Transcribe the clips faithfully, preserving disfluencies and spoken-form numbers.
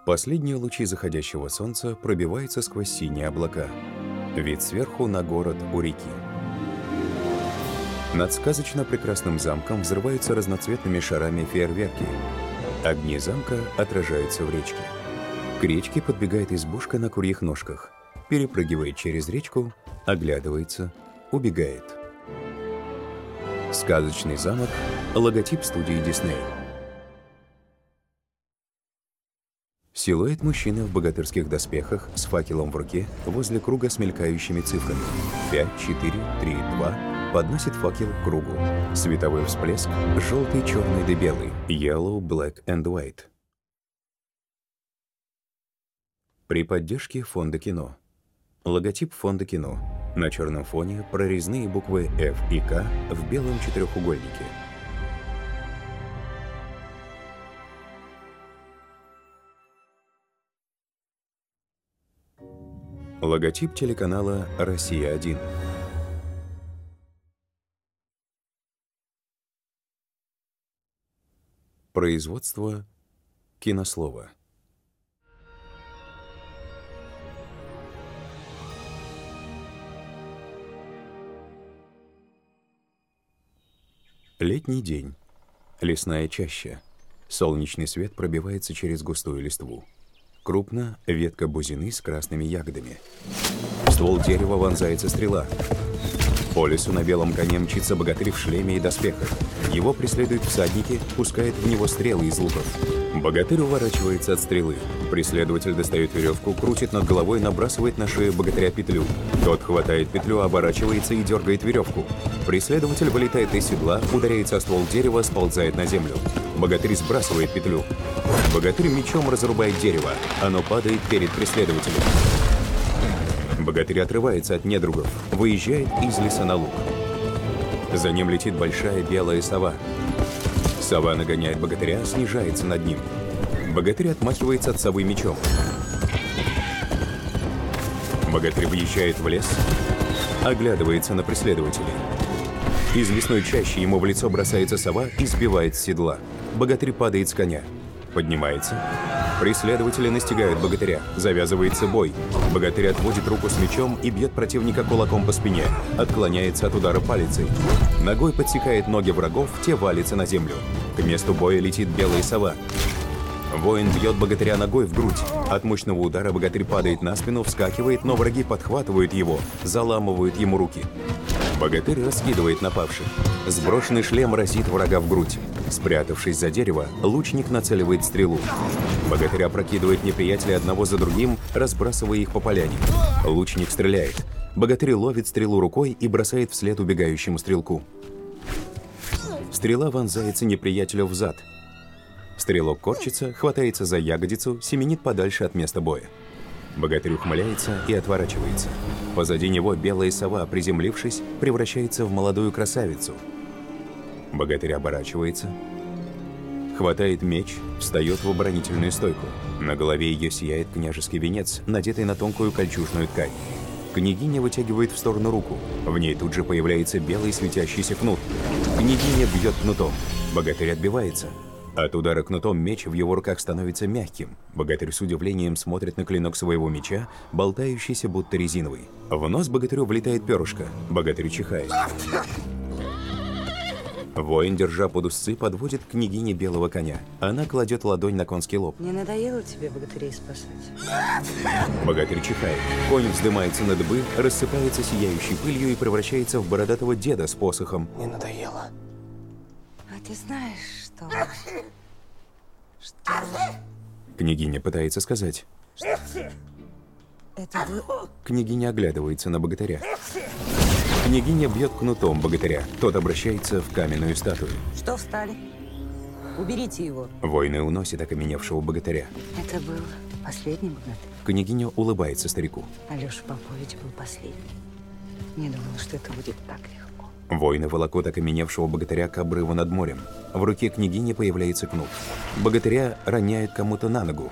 Последние лучи заходящего солнца пробиваются сквозь синие облака. Вид сверху на город у реки. Над сказочно прекрасным замком взрываются разноцветными шарами фейерверки. Огни замка отражаются в речке. К речке подбегает избушка на курьих ножках, перепрыгивает через речку, оглядывается, убегает. Сказочный замок – логотип студии Дисней. Силуэт мужчины в богатырских доспехах с факелом в руке возле круга с мелькающими цифрами. пять, четыре, три, два подносит факел к кругу. Световой всплеск – желтый, черный да белый. Yellow, black and white. При поддержке Фонда кино. Логотип Фонда кино. На черном фоне прорезные буквы F и K в белом четырехугольнике. Логотип телеканала «Россия один». Производство «Кинослово». Летний день. Лесная чаща. Солнечный свет пробивается через густую листву. Крупно ветка бузины с красными ягодами. В ствол дерева вонзается стрела. По лесу на белом коне мчится богатырь в шлеме и доспехах. Его преследуют всадники, пускают в него стрелы из луков. Богатырь уворачивается от стрелы. Преследователь достает веревку, крутит над головой, набрасывает на шею богатыря петлю. Тот хватает петлю, оборачивается и дергает веревку. Преследователь вылетает из седла, ударяется о ствол дерева, сползает на землю. Богатырь сбрасывает петлю. Богатырь мечом разрубает дерево. Оно падает перед преследователем. Богатырь отрывается от недругов, выезжает из леса на луг. За ним летит большая белая сова. Сова нагоняет богатыря, снижается над ним. Богатырь отмахивается от совы мечом. Богатырь въезжает в лес, оглядывается на преследователей. Из лесной чащи ему в лицо бросается сова и сбивает с седла. Богатырь падает с коня. Поднимается. Преследователи настигают богатыря. Завязывается бой. Богатырь отводит руку с мечом и бьет противника кулаком по спине. Отклоняется от удара палицей. Ногой подсекает ноги врагов, те валятся на землю. К месту боя летит белая сова. Воин бьет богатыря ногой в грудь. От мощного удара богатырь падает на спину, вскакивает, но враги подхватывают его, заламывают ему руки. Богатырь раскидывает напавших. Сброшенный шлем разит врага в грудь. Спрятавшись за дерево, лучник нацеливает стрелу. Богатырь опрокидывает неприятелей одного за другим, разбрасывая их по поляне. Лучник стреляет. Богатырь ловит стрелу рукой и бросает вслед убегающему стрелку. Стрела вонзается неприятелю в зад. Стрелок корчится, хватается за ягодицу, семенит подальше от места боя. Богатырь ухмыляется и отворачивается. Позади него белая сова, приземлившись, превращается в молодую красавицу. Богатырь оборачивается, хватает меч, встает в оборонительную стойку. На голове ее сияет княжеский венец, надетый на тонкую кольчужную ткань. Княгиня вытягивает в сторону руку. В ней тут же появляется белый светящийся кнут. Княгиня бьет кнутом. Богатырь отбивается. От удара кнутом меч в его руках становится мягким. Богатырь с удивлением смотрит на клинок своего меча, болтающийся будто резиновый. В нос богатырю влетает перышко. Богатырь чихает. Воин, держа под узцы, подводит к княгине белого коня. Она кладет ладонь на конский лоб. Не надоело тебе богатырей спасать? Богатырь чихает. Конь вздымается на дыбы, рассыпается сияющей пылью и превращается в бородатого деда с посохом. Не надоело. А ты знаешь, что... Что... Княгиня пытается сказать. Это вы... Княгиня оглядывается на богатыря. Княгиня бьет кнутом богатыря. Тот обращается в каменную статую. Что встали? Уберите его. Воины уносят окаменевшего богатыря. Это был последний богатырь. Княгиня улыбается старику. Алеша Попович был последний. Не думала, что это будет так легко. Воины волокут окаменевшего богатыря к обрыву над морем. В руке княгини появляется кнут. Богатыря роняют кому-то на ногу.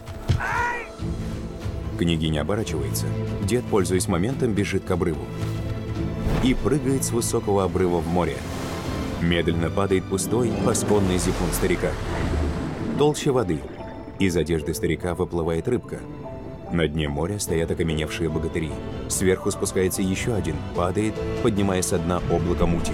Княгиня оборачивается. Дед, пользуясь моментом, бежит к обрыву. И прыгает с высокого обрыва в море. Медленно падает пустой, поспонный зипун старика. Толще воды. Из одежды старика выплывает рыбка. На дне моря стоят окаменевшие богатыри. Сверху спускается еще один, падает, поднимая со дна облако мути.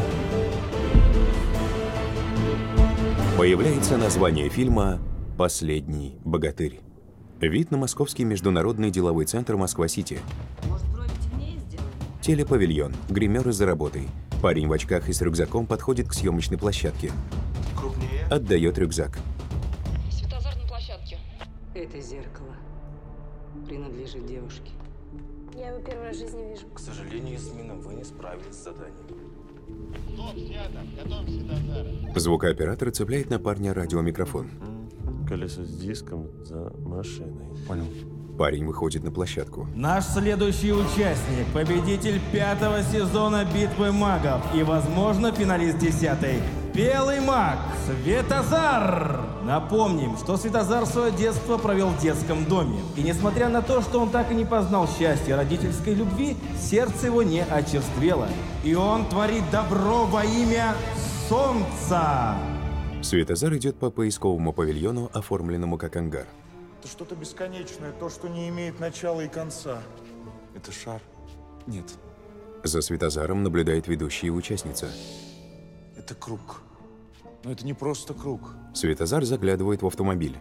Появляется название фильма «Последний богатырь». Вид на московский международный деловой центр Москва-Сити. Может, брови темнее сделать? Телепавильон, гримеры за работой. Парень в очках и с рюкзаком подходит к съемочной площадке. Крупнее. Отдает рюкзак. Светозар на площадке. Это зеркало принадлежит девушке. Я его первый раз в жизни вижу. К сожалению, Ясмина, вы не справились с заданием. Стоп, снято. Готовим Светозара. Звукооператор цепляет на парня радиомикрофон. Колесо с диском за машиной. Понял. Парень выходит на площадку. Наш следующий участник, победитель пятого сезона «Битвы магов» и, возможно, финалист десятой. Белый маг Светозар! Напомним, что Светозар свое детство провел в детском доме. И несмотря на то, что он так и не познал счастья родительской любви, сердце его не очерствело. И он творит добро во имя солнца. Светозар идет по поисковому павильону, оформленному как ангар. Это что-то бесконечное, то, что не имеет начала и конца. Это шар? Нет, За Светозаром наблюдает ведущая и участница. это круг. Но это не просто круг. Светозар заглядывает в автомобиль.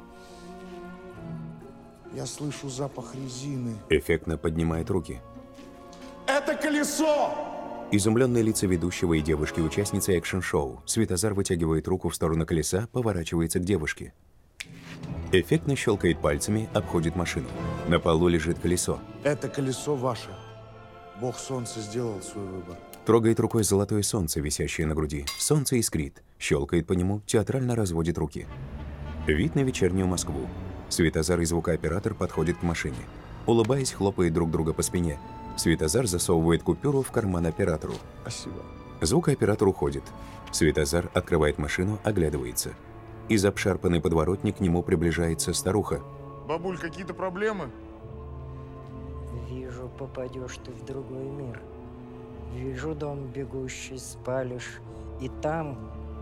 Я слышу запах резины. Эффектно поднимает руки. Это колесо! Изумленные лица ведущего и девушки-участницы экшн-шоу. Светозар вытягивает руку в сторону колеса, поворачивается к девушке. Эффектно щелкает пальцами, обходит машину. На полу лежит колесо. Это колесо ваше. Бог солнца сделал свой выбор. Трогает рукой золотое солнце, висящее на груди. Солнце искрит. Щелкает по нему, театрально разводит руки. Вид на вечернюю Москву. Светозар и звукооператор подходят к машине. Улыбаясь, хлопает друг друга по спине. Светозар засовывает купюру в карман оператору. Спасибо. Звукооператор уходит. Светозар открывает машину, оглядывается. Из обшарпанной подворотни к нему приближается старуха. Бабуль, какие-то проблемы? Вижу, попадешь ты в другой мир. Вижу дом бегущий, спалишь, и там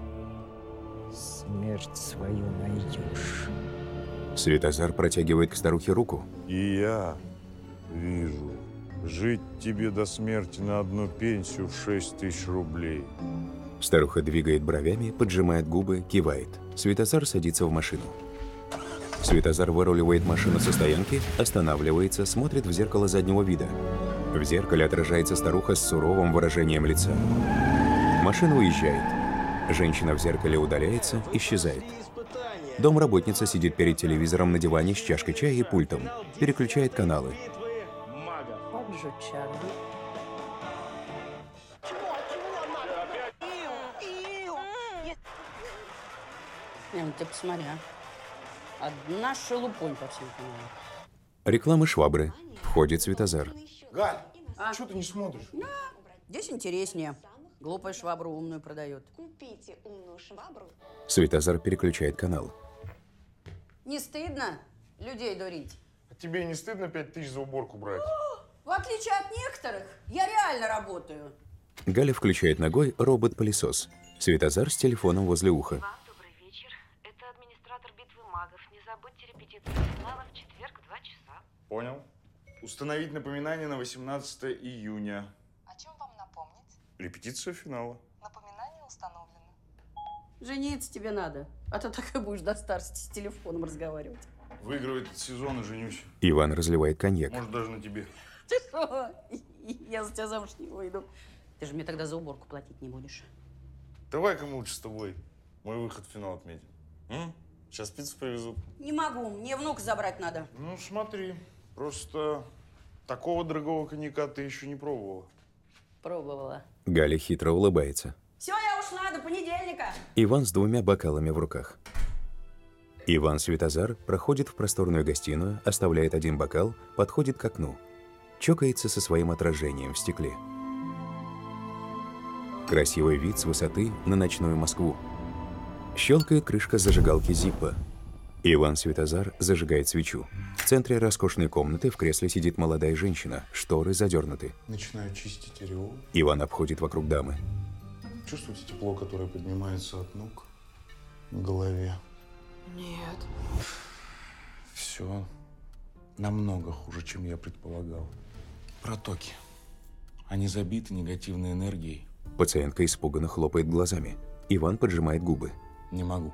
смерть свою найдешь. Светозар протягивает к старухе руку. И я вижу. Жить тебе до смерти на одну пенсию в шесть тысяч рублей. Старуха двигает бровями, поджимает губы, кивает. Светозар садится в машину. Светозар выруливает машину со стоянки, останавливается, смотрит в зеркало заднего вида. В зеркале отражается старуха с суровым выражением лица. Машина уезжает. Женщина в зеркале удаляется, исчезает. Домработница сидит перед телевизором на диване с чашкой чая и пультом. Переключает каналы. Вот же Чарли. Не, ну ты посмотри, а. Одна шелупонь по всем каналам. Реклама швабры. Входит Светозар. Галь, что ты не смотришь? Здесь интереснее. Глупая швабру умную продает. Купите умную швабру. Светозар переключает канал. Не стыдно людей дурить? А тебе не стыдно пять тысяч за уборку брать? В отличие от некоторых, я реально работаю. Галя включает ногой робот-пылесос. Светозар с телефоном возле уха. Вам добрый вечер. Это администратор битвы магов. Не забудьте репетицию финала в четверг в два часа. Понял. Установить напоминание на восемнадцатое июня. О чем вам напомнить? Репетиция финала. Напоминание установлено. Жениться тебе надо, а то так и будешь до старости с телефоном разговаривать. Выиграю этот сезон и женюсь. Иван разливает коньяк. Может, даже на тебе. Ты что? Я за тебя замуж не выйду. Ты же мне тогда за уборку платить не будешь. Давай-ка мы лучше с тобой мой выход в финал отметим. М? Сейчас пиццу привезут. Не могу, мне внука забрать надо. Ну, смотри, просто такого дорогого коньяка ты еще не пробовала. Пробовала. Галя хитро улыбается. Все, я ушла, до понедельника. Иван с двумя бокалами в руках. Иван Светозар проходит в просторную гостиную, оставляет один бокал, подходит к окну. Чокается со своим отражением в стекле. Красивый вид с высоты на ночную Москву. Щелкает крышка зажигалки Зиппо. Иван Светозар зажигает свечу. В центре роскошной комнаты в кресле сидит молодая женщина, шторы задернуты. Начинаю чистить ореол. Иван обходит вокруг дамы. Чувствуете тепло, которое поднимается от ног к голове? Нет. Все намного хуже, чем я предполагал. Протоки. Они забиты негативной энергией. Пациентка испуганно хлопает глазами. Иван поджимает губы. Не могу.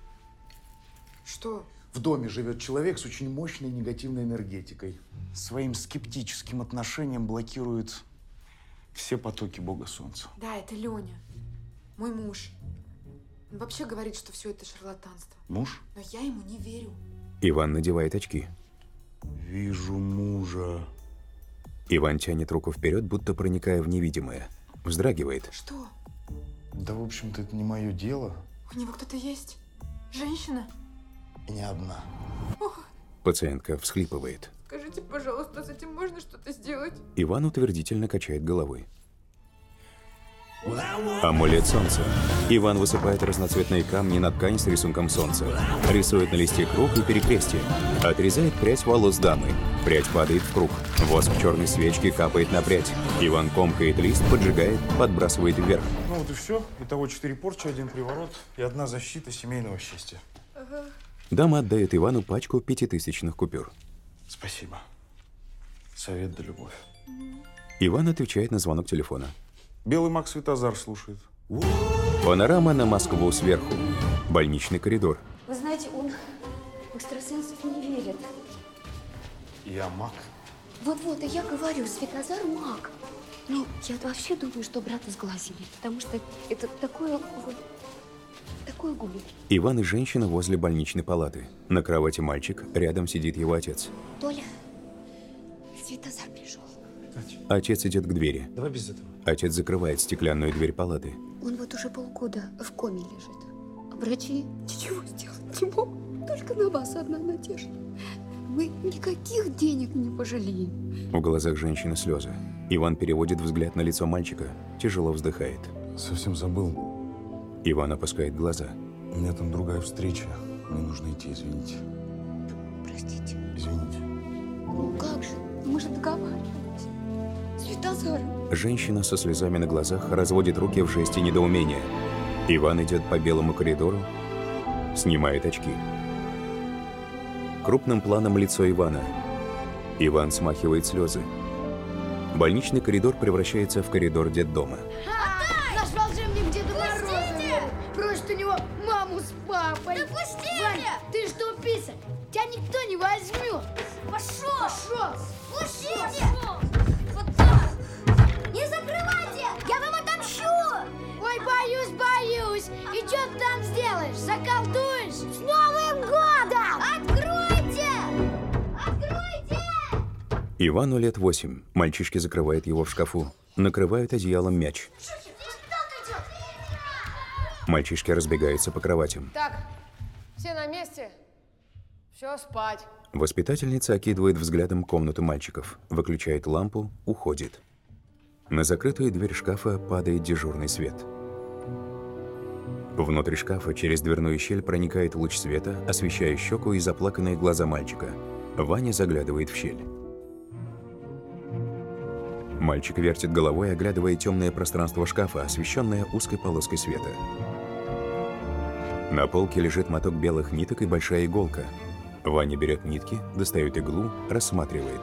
Что? В доме живет человек с очень мощной негативной энергетикой. Своим скептическим отношением блокирует все потоки Бога Солнца. Да, это Леня. Мой муж. Он вообще говорит, что все это шарлатанство. Муж? Но я ему не верю. Иван надевает очки. Вижу мужа. Иван тянет руку вперед, будто проникая в невидимое. Вздрагивает. Что? Да, в общем-то, это не мое дело. У него кто-то есть? Женщина? И не одна. Ох, Пациентка всхлипывает. скажите, пожалуйста, с этим можно что-то сделать? Иван утвердительно качает головой. Амулет солнца. Иван высыпает разноцветные камни на ткань с рисунком солнца. Рисует на листе круг и перекрестие. Отрезает прядь волос дамы. Прядь падает в круг. Воск черной свечки капает на прядь. Иван комкает лист, поджигает, подбрасывает вверх. Ну вот и все. Итого четыре порчи, один приворот и одна защита семейного счастья. Ага. Дама отдает Ивану пачку пятитысячных купюр. Спасибо. Совет да любовь. Иван отвечает на звонок телефона. Белый маг Светозар слушает. Панорама на Москву сверху. Больничный коридор. Вы знаете, он в экстрасенсов не верит. Я маг. Вот-вот, а я говорю, Светозар маг. Ну, я вообще думаю, что брата сглазили, потому что это такое... вот, такое губи. Иван и женщина возле больничной палаты. На кровати мальчик, рядом сидит его отец. Толя, Светозар пришел. Отец идет к двери. Давай без этого. Отец закрывает стеклянную дверь палаты. Он вот уже полгода в коме лежит. А врачи ничего сделать не могут. Только на вас одна надежда. Мы никаких денег не пожалеем. В глазах женщины слезы. Иван переводит взгляд на лицо мальчика, тяжело вздыхает. Совсем забыл. Иван опускает глаза. У меня там другая встреча. Мне нужно идти, извините. Простите. Извините. Ну как же? Мы же договаривались. Светозар. Женщина со слезами на глазах разводит руки в жесте недоумения. Иван идет по белому коридору, снимает очки. Крупным планом лицо Ивана. Иван смахивает слезы. Больничный коридор превращается в коридор детдома. Наш волшебник Деда Мороза просит у него маму с папой. Да пустите! Вань, ты что, писарь? Тебя никто не возьмет. Пошел! Пошел! Пустите! Вот так! Не закрывайте! Я вам отомщу! Ой, боюсь, боюсь. И что ты там сделаешь? Заколдуешь? С Новым годом! Откройте! Откройте! Ивану лет восемь. Мальчишки закрывают его в шкафу. Накрывают одеялом мяч. Мальчишки разбегаются по кроватям. Так, все на месте? Все, спать. Воспитательница окидывает взглядом комнату мальчиков, выключает лампу, уходит. На закрытую дверь шкафа падает дежурный свет. Внутри шкафа через дверную щель проникает луч света, освещая щеку и заплаканные глаза мальчика. Ваня заглядывает в щель. Мальчик вертит головой, оглядывая темное пространство шкафа, освещенное узкой полоской света. На полке лежит моток белых ниток и большая иголка. Ваня берет нитки, достает иглу, рассматривает.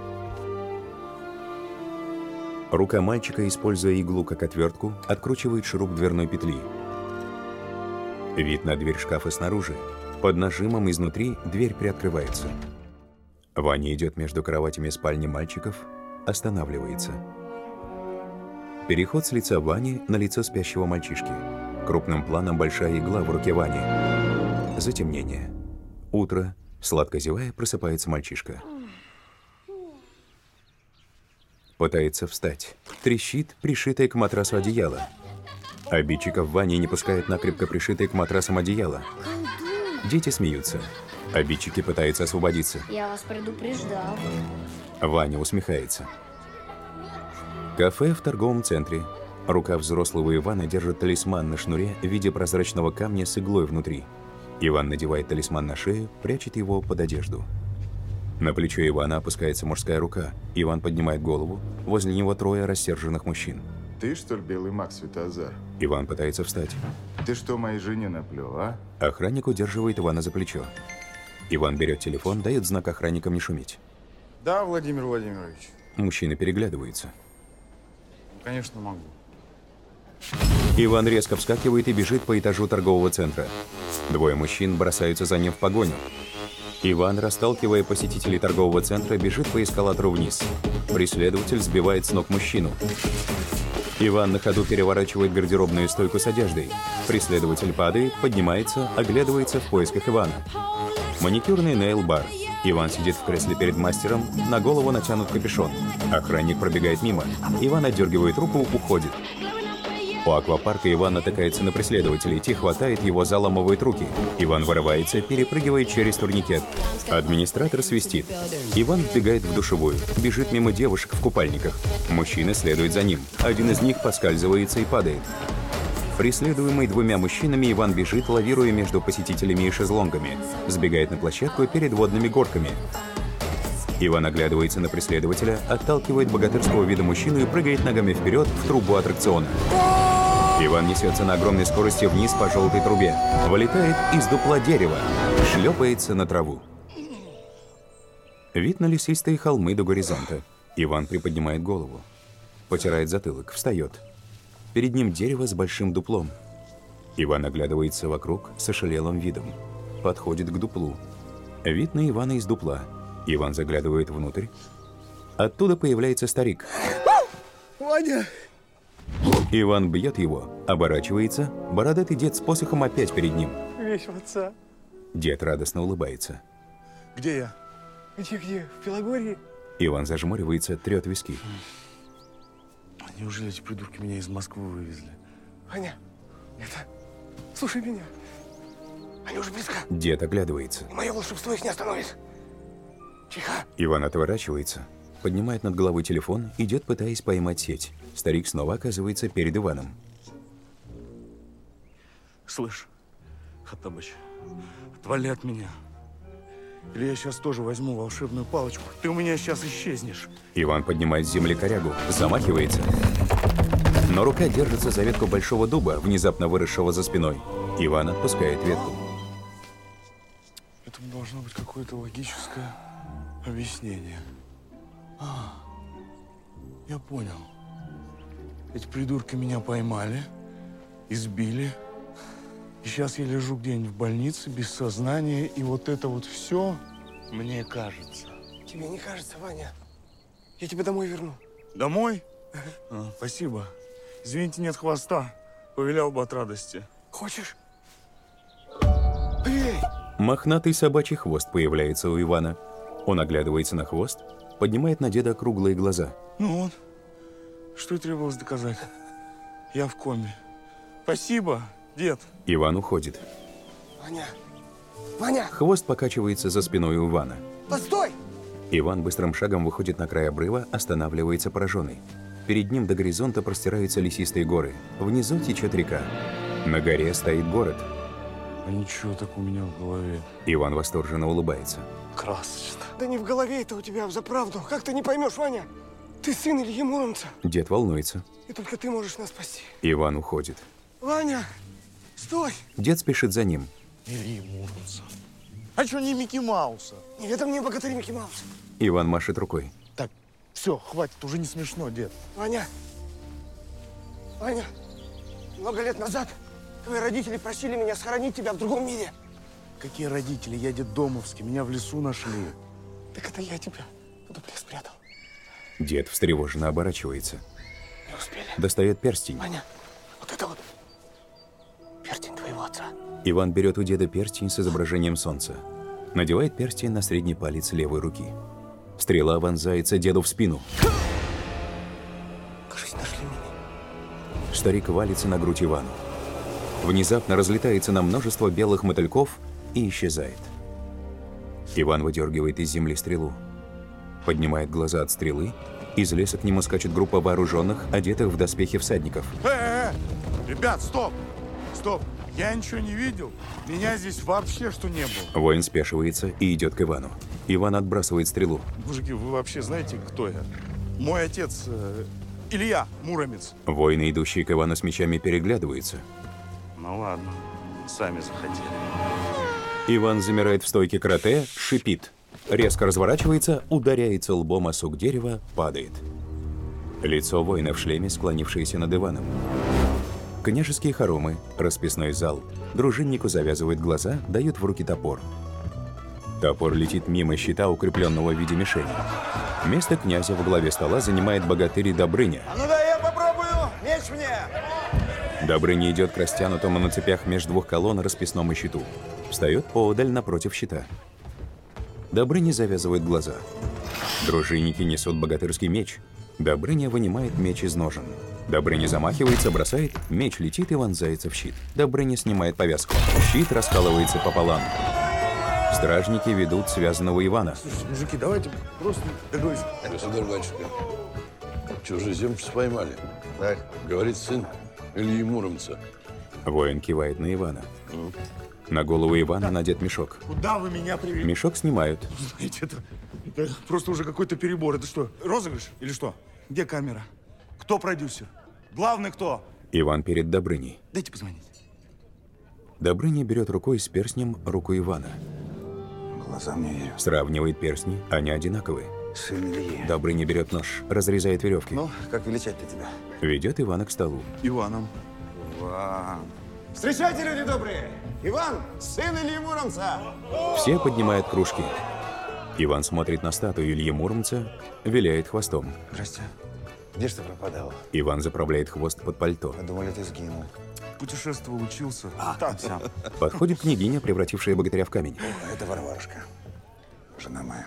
Рука мальчика, используя иглу как отвертку, откручивает шуруп дверной петли. Вид на дверь шкафа снаружи. Под нажимом изнутри дверь приоткрывается. Ваня идет между кроватями спальни мальчиков, останавливается. Переход с лица Вани на лицо спящего мальчишки. Крупным планом большая игла в руке Вани. Затемнение. Утро. Сладко зевая, просыпается мальчишка. Пытается встать. Трещит пришитое к матрасу одеяло. Обидчиков Вани не пускает накрепко пришитое к матрасам одеяло. Дети смеются. Обидчики пытаются освободиться. Я вас предупреждал. Ваня усмехается. Кафе в торговом центре. Рука взрослого Ивана держит талисман на шнуре в виде прозрачного камня с иглой внутри. Иван надевает талисман на шею, прячет его под одежду. На плечо Ивана опускается мужская рука. Иван поднимает голову. Возле него трое рассерженных мужчин. Ты, что ли, белый маг Светозар? Иван пытается встать. Ты что, моей жене наплел, а? Охранник удерживает Ивана за плечо. Иван берет телефон, дает знак охранникам не шуметь. Да, Владимир Владимирович. Мужчины переглядываются. Конечно, могу. Иван резко вскакивает и бежит по этажу торгового центра. Двое мужчин бросаются за ним в погоню. Иван, расталкивая посетителей торгового центра, бежит по эскалатору вниз. Преследователь сбивает с ног мужчину. Иван на ходу переворачивает гардеробную стойку с одеждой. Преследователь падает, поднимается, оглядывается в поисках Ивана. Маникюрный нейл-бар. Иван сидит в кресле перед мастером, на голову натянут капюшон. Охранник пробегает мимо. Иван отдергивает руку, уходит. У аквапарка Иван натыкается на преследователей, те хватает его, заламывает руки. Иван вырывается, перепрыгивает через турникет. Администратор свистит. Иван вбегает в душевую, бежит мимо девушек в купальниках. Мужчины следуют за ним. Один из них поскальзывается и падает. Преследуемый двумя мужчинами, Иван бежит, лавируя между посетителями и шезлонгами. Сбегает на площадку перед водными горками. Иван оглядывается на преследователя, отталкивает богатырского вида мужчину и прыгает ногами вперед в трубу аттракциона. Иван несется на огромной скорости вниз по желтой трубе. Вылетает из дупла дерева. Шлепается на траву. Вид на лесистые холмы до горизонта. Иван приподнимает голову. Потирает затылок, встает. Перед ним дерево с большим дуплом. Иван оглядывается вокруг с ошалелым видом. Подходит к дуплу. Вид на Ивана из дупла. Иван заглядывает внутрь. Оттуда появляется старик. Ваня! Иван бьет его, оборачивается. Бородатый дед с посохом опять перед ним. Вещь в отца. Дед радостно улыбается. Где я? Где-где? В Белогорье? Иван зажмуривается, трет виски. Неужели эти придурки меня из Москвы вывезли? Ваня, это... Слушай меня. Они уже близко. Дед оглядывается. И мое волшебство их не остановит. Тихо. Иван отворачивается, поднимает над головой телефон, идет, пытаясь поймать сеть. Старик снова оказывается перед Иваном. Слышь, Хаттабыч, отвали от меня. Или я сейчас тоже возьму волшебную палочку. Ты у меня сейчас исчезнешь. Иван поднимает с земли корягу, замахивается. Но рука держится за ветку большого дуба, внезапно выросшего за спиной. Иван отпускает ветку. Этому должно быть какое-то логическое объяснение. А, я понял. Эти придурки меня поймали, избили. И сейчас я лежу где-нибудь в больнице, без сознания, и вот это вот все мне кажется. Тебе не кажется, Ваня? Я тебя домой верну. Домой? А, спасибо. Извините, нет хвоста. Повелял бы от радости. Хочешь? Эй! Мохнатый собачий хвост появляется у Ивана. Он оглядывается на хвост, поднимает на деда круглые глаза. Ну вот, что и требовалось доказать. Я в коме. Спасибо, дед. Иван уходит. Ваня! Ваня! Хвост покачивается за спиной у Ивана. Постой! Иван быстрым шагом выходит на край обрыва, останавливается пораженный. Перед ним до горизонта простираются лесистые горы. Внизу течет река. На горе стоит город. А ничего так у меня в голове. Иван восторженно улыбается. Красочно. Да не в голове это у тебя, взаправду. Как ты не поймешь, Ваня? Ты сын Ильи Муромца. Дед волнуется. И только ты можешь нас спасти. Иван уходит. Ваня, стой! Дед спешит за ним. Ильи Муромца. А что не Микки Мауса? Не это мне богатырь Микки Маус. Иван машет рукой. Так, все, хватит, уже не смешно, дед. Ваня! Ваня! Много лет назад твои родители просили меня схоронить тебя в другом мире. Какие родители? Я детдомовский, меня в лесу нашли. Так это я тебя в дупле спрятал. Дед встревоженно оборачивается. Не успели. Достает перстень. Ваня, вот это вот перстень твоего отца. Иван берет у деда перстень с изображением солнца. Надевает перстень на средний палец левой руки. Стрела вонзается деду в спину. Кажись, нашли меня. Старик валится на грудь Ивану. Внезапно разлетается на множество белых мотыльков и исчезает. Иван выдергивает из земли стрелу. Поднимает глаза от стрелы. Из леса к нему скачет группа вооруженных, одетых в доспехи всадников. Э-э-э! Ребят, стоп! Стоп! Я ничего не видел. Меня здесь вообще что не было. Воин спешивается и идет к Ивану. Иван отбрасывает стрелу. Мужики, вы вообще знаете, кто я? Мой отец э, Илья Муромец. Воины, идущие к Ивану с мечами, переглядываются. Ну ладно, сами захотели. Иван замирает в стойке карате, шипит. Резко разворачивается, ударяется лбом о сук дерева, падает. Лицо воина в шлеме, склонившееся над Иваном. Княжеские хоромы, расписной зал. Дружиннику завязывают глаза, дают в руки топор. Топор летит мимо щита, укрепленного в виде мишени. Место князя во главе стола занимает богатырь Добрыня. А ну да я попробую! Меч мне! Добрыня идет к растянутому на цепях меж двух колонн расписному щиту. Встает поодаль напротив щита. Добрыня завязывает глаза. Дружинники несут богатырский меч. Добрыня вынимает меч из ножен. Добрыня замахивается, бросает, меч летит и вонзается в щит. Добрыня снимает повязку. Щит раскалывается пополам. Стражники ведут связанного Ивана. Слушайте, мужики, давайте просто договоримся. Государь, батюшка, чужеземцев поймали. Так, говорит сын Ильи Муромца. Воин кивает на Ивана. На голову Ивана надет мешок. Куда вы меня привели? Мешок снимают. Знаете, это, это просто уже какой-то перебор. Это что, розыгрыш или что? Где камера? Кто продюсер? Главный кто? Иван перед Добрыней. Дайте позвонить. Добрыня берет рукой с перстнем руку Ивана. Глазам не верю. Сравнивает перстни, они одинаковые. Сын Ильи. Добрыня берет нож, разрезает веревки. Ну, как величать-то тебя? Ведет Ивана к столу. Иваном. Иван. Встречайте, люди добрые! Иван, сын Ильи Муромца! Все поднимают кружки. Иван смотрит на статую Ильи Муромца, виляет хвостом. Здрасте. Где ж ты пропадал? Иван заправляет хвост под пальто. Думали, ты сгинул. Путешествовал, учился. А, там, сям. Подходит княгиня, превратившая богатыря в камень. О, это Варварушка. Жена моя.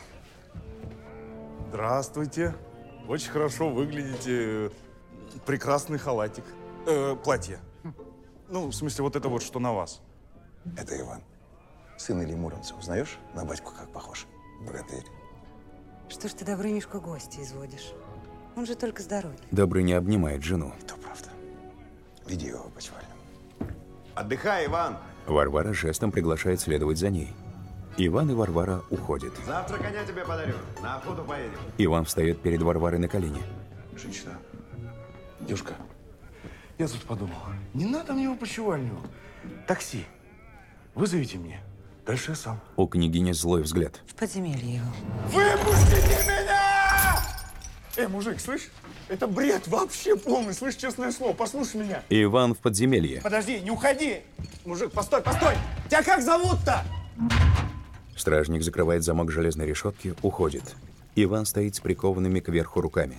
Здравствуйте. Очень хорошо выглядите. Прекрасный халатик. Э, платье. Ну, в смысле, вот это вот, что на вас. Это Иван. Сын Ильи Муромца. Узнаешь? На батьку как похож. Богатырь. Что ж ты Добрынюшку гостя изводишь? Он же только с дороги. Добрыня обнимает жену. Это правда. Веди его по чвальню. Отдыхай, Иван! Варвара жестом приглашает следовать за ней. Иван и Варвара уходят. Завтра коня тебе подарю. На охоту поедем. Иван встает перед Варварой на колени. Женщина. Девушка. Я тут подумал. Не надо мне его почевальню. Такси. Вызовите мне. Дальше я сам. У княгини злой взгляд. В подземелье его. Выпустите меня! Эй, мужик, слышь? Это бред вообще полный, слышь, честное слово. Послушай меня. Иван в подземелье. Подожди, не уходи. Мужик, постой, постой. Тебя как зовут-то? Стражник закрывает замок железной решетки, уходит. Иван стоит с прикованными кверху руками.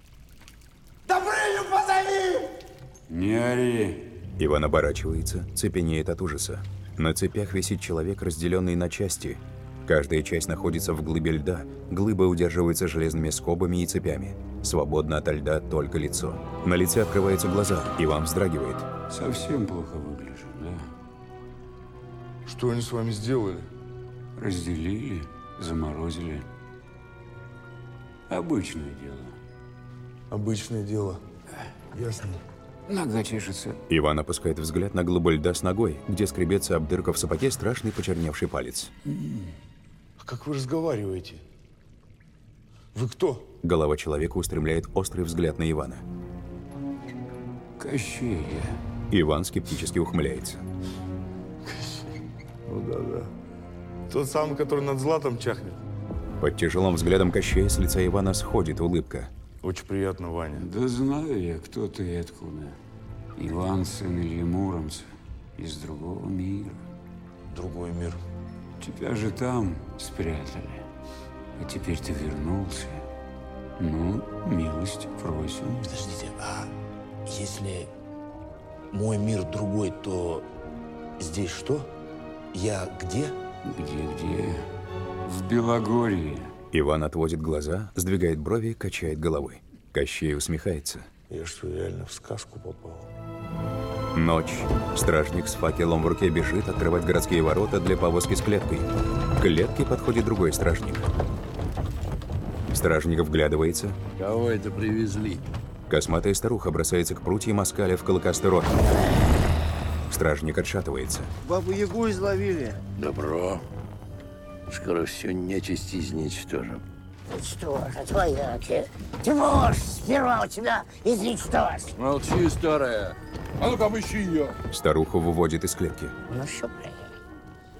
Добрыню позови! Не ори. Иван оборачивается, цепенеет от ужаса. На цепях висит человек, разделенный на части. Каждая часть находится в глыбе льда. Глыба удерживается железными скобами и цепями. Свободно ото льда только лицо. На лице открываются глаза. Иван вздрагивает. Совсем плохо выгляжу, да? Что они с вами сделали? Разделили, заморозили. Обычное дело. Обычное дело. Ясно. Нога чешется. Иван опускает взгляд на глыбу льда с ногой, где скребется об дырку в сапоге страшный почерневший палец. А как вы разговариваете? Вы кто? Голова человека устремляет острый взгляд на Ивана. Кощей я. Иван скептически ухмыляется. Ну да-да. Тот самый, который над златом чахнет. Под тяжелым взглядом Кощея с лица Ивана сходит улыбка. Очень приятно, Ваня. Да знаю я, кто ты и откуда. Иван, сын Ильи Муромца, из другого мира. Другой мир. Тебя же там спрятали. А теперь ты вернулся. Ну, милости просим. Подождите, а если мой мир другой, то здесь что? Я где? Где-где? В Белогорье. Иван отводит глаза, сдвигает брови, качает головой. Кощей усмехается. Я что, реально в сказку попал? Ночь. Стражник с факелом в руке бежит открывать городские ворота для повозки с клеткой. К клетке подходит другой стражник. Стражник вглядывается. Кого это привезли? Косматая старуха бросается к прутьям, оскаля в клыкастый рот. Стражник отшатывается. Бабу-ягу изловили. Добро. Скоро всю нечисть изничтожим. Что же, твоя ты? Ты можешь сперва у тебя изничтожить. Молчи, старая. А ну-ка, обыщи ее. Старуху выводит из клетки. Ну, что, блядь?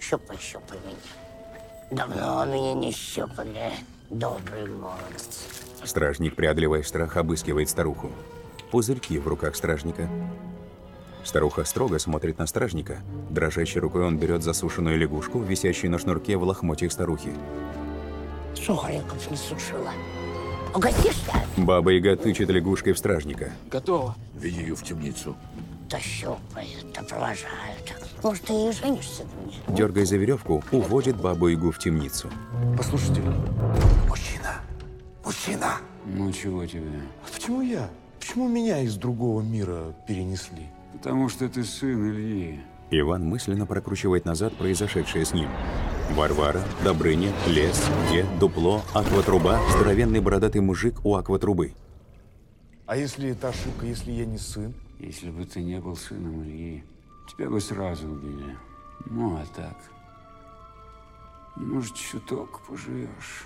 Щупай, щупай меня. Давно меня не щупали. Добрый молодец. Стражник, преодолевая страх, обыскивает старуху. Пузырьки в руках стражника. Старуха строго смотрит на стражника. Дрожащей рукой он берет засушенную лягушку, висящую на шнурке в лохмотьях старухи. Сухариков не сушила. Угостишься? Баба-яга тычет лягушкой в стражника. Готово. Веди ее в темницу. То щупают, то провожают. Может, ты и женишься на мне? Дергая за веревку, уводит бабу-ягу в темницу. Послушайте, мужчина, мужчина. Ну чего тебе? А почему я? Почему меня из другого мира перенесли? Потому что ты сын Ильи. Иван мысленно прокручивает назад произошедшее с ним. Варвара, Добрыня, лес, дед, дупло, акватруба, здоровенный бородатый мужик у акватрубы. А если это ошибка, если я не сын? Если бы ты не был сыном Ильи, тебя бы сразу убили. Ну, а так, может, чуток поживешь.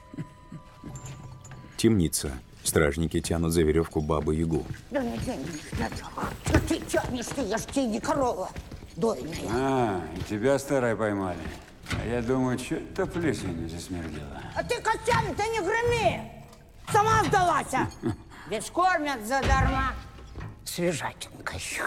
Темница. Стражники тянут за веревку бабу-ягу. Да не тянешь, да ты тянешь, ты, я ж тебе не корова. Дойная. А, и тебя, старая, поймали. А я думаю, что это плесенью засмердела. А ты котями-то не грыми! Сама сдалась! Ведь кормят задарма. Свежатинка еще.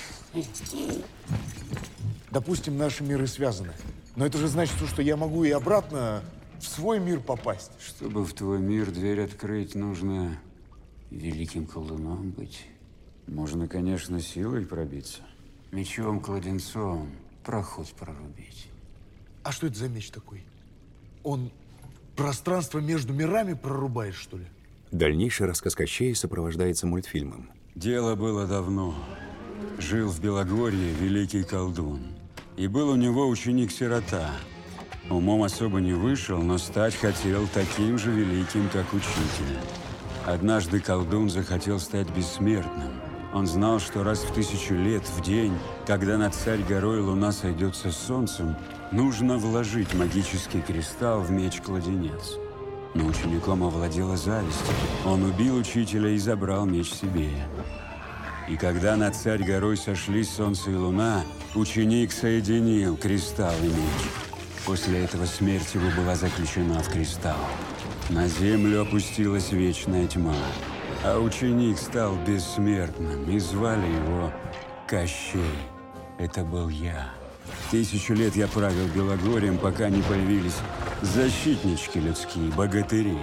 Допустим, наши миры связаны. Но это же значит, что я могу и обратно в свой мир попасть. Чтобы в твой мир дверь открыть, нужно великим колдуном быть. Можно, конечно, силой пробиться. Мечом, кладенцом проход прорубить. А что это за меч такой? Он пространство между мирами прорубает, что ли? Дальнейший рассказ Кощея сопровождается мультфильмом. Дело было давно. Жил в Белогорье великий колдун. И был у него ученик-сирота. Умом особо не вышел, но стать хотел таким же великим, как учитель. Однажды колдун захотел стать бессмертным. Он знал, что раз в тысячу лет в день, когда над царь горой луна сойдется с солнцем, нужно вложить магический кристалл в меч-кладенец. Но учеником овладела зависть. Он убил учителя и забрал меч себе. И когда над царь горой сошлись солнце и луна, ученик соединил кристалл и меч. После этого смерть его была заключена в кристалл. На землю опустилась вечная тьма. А ученик стал бессмертным, и звали его Кощей. Это был я. Тысячу лет я правил Белогорьем, пока не появились защитнички людские, богатыри.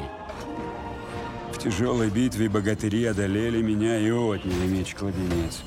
В тяжелой битве богатыри одолели меня и отняли меч-кладенец.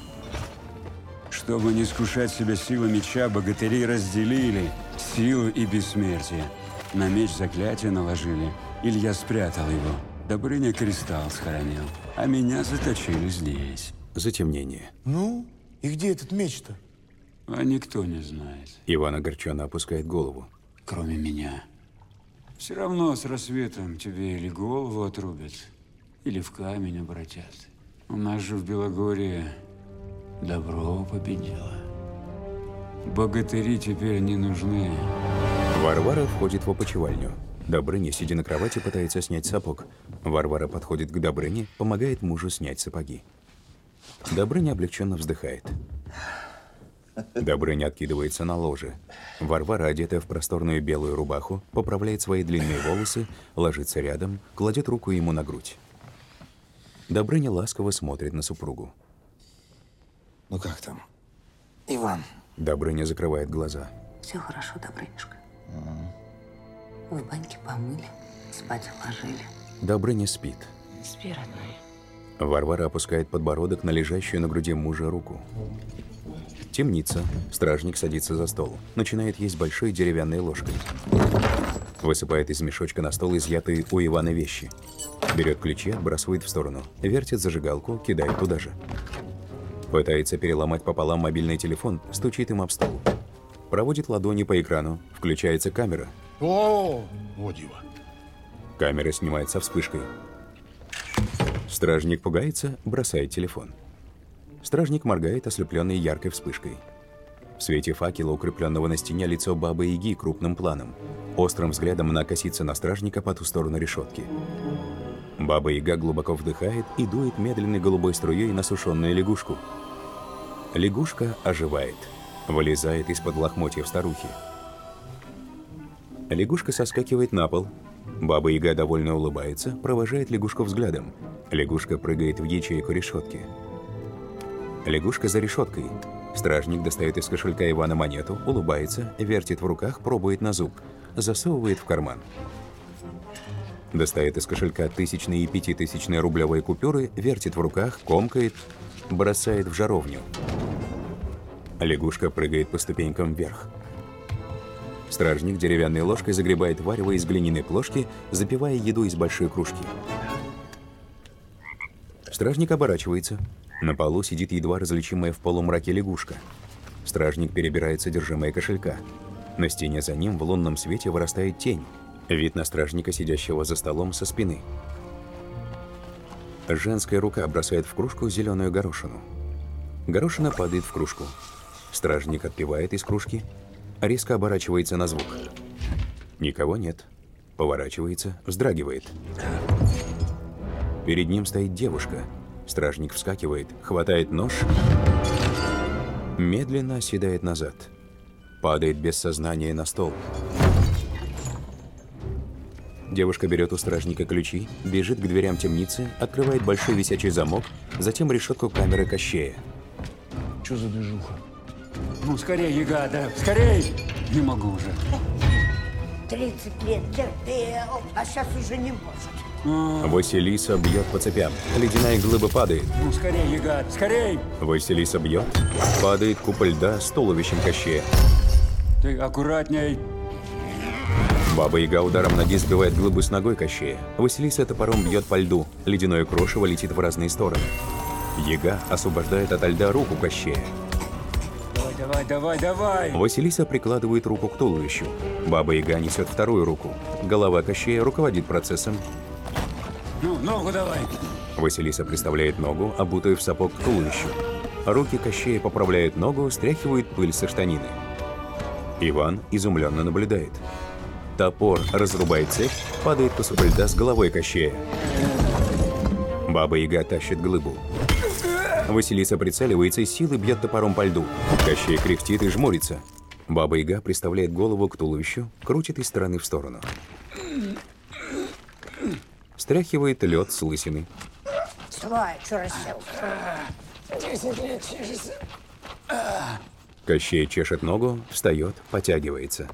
Чтобы не искушать себя силой меча, богатыри разделили силу и бессмертие. На меч заклятие наложили, Илья спрятал его. Добрыня кристалл схоронил, а меня заточили здесь. Затемнение. Ну, и где этот меч-то? А никто не знает. Иван огорченно опускает голову. Кроме меня. Все равно с рассветом тебе или голову отрубят, или в камень обратят. У нас же в Белогорье добро победило. Богатыри теперь не нужны. Варвара входит в опочивальню. Добрыня, сидя на кровати, пытается снять сапог. Варвара подходит к Добрыне, помогает мужу снять сапоги. Добрыня облегченно вздыхает. Добрыня откидывается на ложе. Варвара, одетая в просторную белую рубаху, поправляет свои длинные волосы, ложится рядом, кладет руку ему на грудь. Добрыня ласково смотрит на супругу. Ну как там, Иван? Добрыня закрывает глаза. Все хорошо, Добрынюшка. В баньке помыли, спать уложили. Добрыня спит. Спи, родной. Варвара опускает подбородок на лежащую на груди мужа руку. Темница. Стражник садится за стол. Начинает есть большой деревянной ложкой. Высыпает из мешочка на стол изъятые у Ивана вещи. Берет ключи, отбрасывает в сторону. Вертит зажигалку, кидает туда же. Пытается переломать пополам мобильный телефон, стучит им об стол. Проводит ладони по экрану. Включается камера. О, вот его. Камера снимается вспышкой. Стражник пугается, бросает телефон. Стражник моргает, ослепленный яркой вспышкой. В свете факела, укрепленного на стене, лицо бабы-яги крупным планом. Острым взглядом она косится на стражника по ту сторону решетки. Баба-яга глубоко вдыхает и дует медленной голубой струей на сушеную лягушку. Лягушка оживает, вылезает из-под лохмотьев старухи. Лягушка соскакивает на пол. Баба-яга довольно улыбается, провожает лягушку взглядом. Лягушка прыгает в ячейку решетки. Лягушка за решеткой. Стражник достает из кошелька Ивана монету, улыбается, вертит в руках, пробует на зуб, засовывает в карман. Достает из кошелька тысячные и пятитысячные рублевые купюры, вертит в руках, комкает, бросает в жаровню. Лягушка прыгает по ступенькам вверх. Стражник деревянной ложкой загребает варево из глиняной плошки, запивая еду из большой кружки. Стражник оборачивается. На полу сидит едва различимая в полумраке лягушка. Стражник перебирает содержимое кошелька. На стене за ним в лунном свете вырастает тень. Вид на стражника, сидящего за столом со спины. Женская рука бросает в кружку зеленую горошину. Горошина падает в кружку. Стражник отпивает из кружки, резко оборачивается на звук. Никого нет. Поворачивается, вздрагивает. Перед ним стоит девушка. Стражник вскакивает, хватает нож, медленно оседает назад. Падает без сознания на стол. Девушка берет у стражника ключи, бежит к дверям темницы, открывает большой висячий замок, затем решетку камеры Кощея. Что за движуха? Ну, скорее, яга, да, скорей! Не могу уже. тридцать лет терпел, а сейчас уже не может. Василиса бьет по цепям. Ледяная глыба падает. Ну, скорее, яга, скорей! Василиса бьет. Падает купа льда с туловищем Кощея. Ты аккуратней. Баба-яга ударом ноги сбивает глыбу с ногой Кощея. Василиса топором бьет по льду. Ледяное крошево летит в разные стороны. Яга освобождает от льда руку Кощея. Давай, давай, давай, давай! Василиса прикладывает руку к туловищу. Баба-яга несет вторую руку. Голова Кощея руководит процессом. Ну, ногу давай! Василиса приставляет ногу, обутую в сапог к туловищу. Руки Кощея поправляют ногу, стряхивают пыль со штанины. Иван изумленно наблюдает. Топор разрубает цепь, падает кусок льда с головой Кощея. Баба-яга тащит глыбу. Василиса прицеливается и силой бьет топором по льду. Кощей кряхтит и жмурится. Баба-яга приставляет голову к туловищу, крутит из стороны в сторону. Стряхивает лед с лысины. Вставай, что рассел? Десять лет чешется. Кощей чешет ногу, встает, потягивается.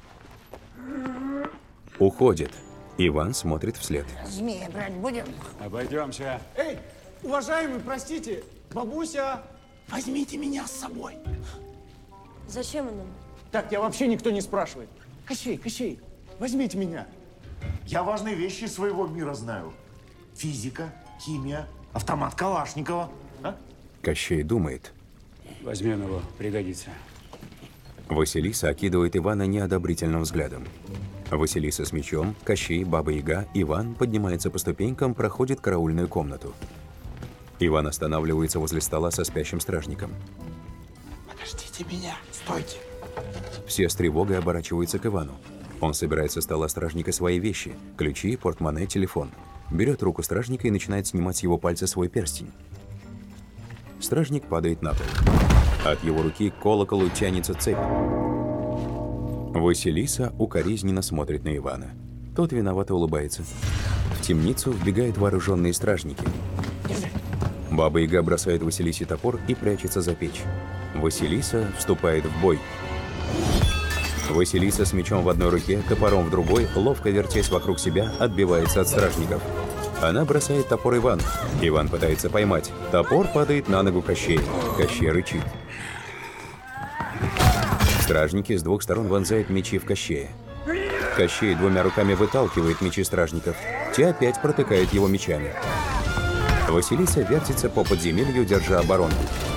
Уходит. Иван смотрит вслед. Змея брать будем? Обойдемся. Эй, уважаемый, простите, бабуся, возьмите меня с собой. Зачем нам? Так, я вообще никто не спрашивает. Кощей, Кощей, возьмите меня. Я важные вещи из своего мира знаю. Физика, химия, автомат Калашникова. А? Кощей думает. Возьмем его, пригодится. Василиса окидывает Ивана неодобрительным взглядом. Василиса с мечом, Кощей, Баба-яга, Иван поднимается по ступенькам, проходит караульную комнату. Иван останавливается возле стола со спящим стражником. Подождите меня, стойте. Все с тревогой оборачиваются к Ивану. Он собирает со стола стражника свои вещи – ключи, портмоне, телефон. Берет руку стражника и начинает снимать с его пальца свой перстень. Стражник падает на пол. От его руки к колоколу тянется цепь. Василиса укоризненно смотрит на Ивана. Тот виновато улыбается. В темницу вбегают вооруженные стражники. Баба-яга бросает Василисе топор и прячется за печь. Василиса вступает в бой. Василиса с мечом в одной руке, топором в другой, ловко вертясь вокруг себя, отбивается от стражников. Она бросает топор Ивану. Иван пытается поймать. Топор падает на ногу Кощея. Кощей рычит. Стражники с двух сторон вонзают мечи в Кощея. Кощей двумя руками выталкивает мечи стражников. Те опять протыкают его мечами. Василиса вертится по подземелью, держа оборону.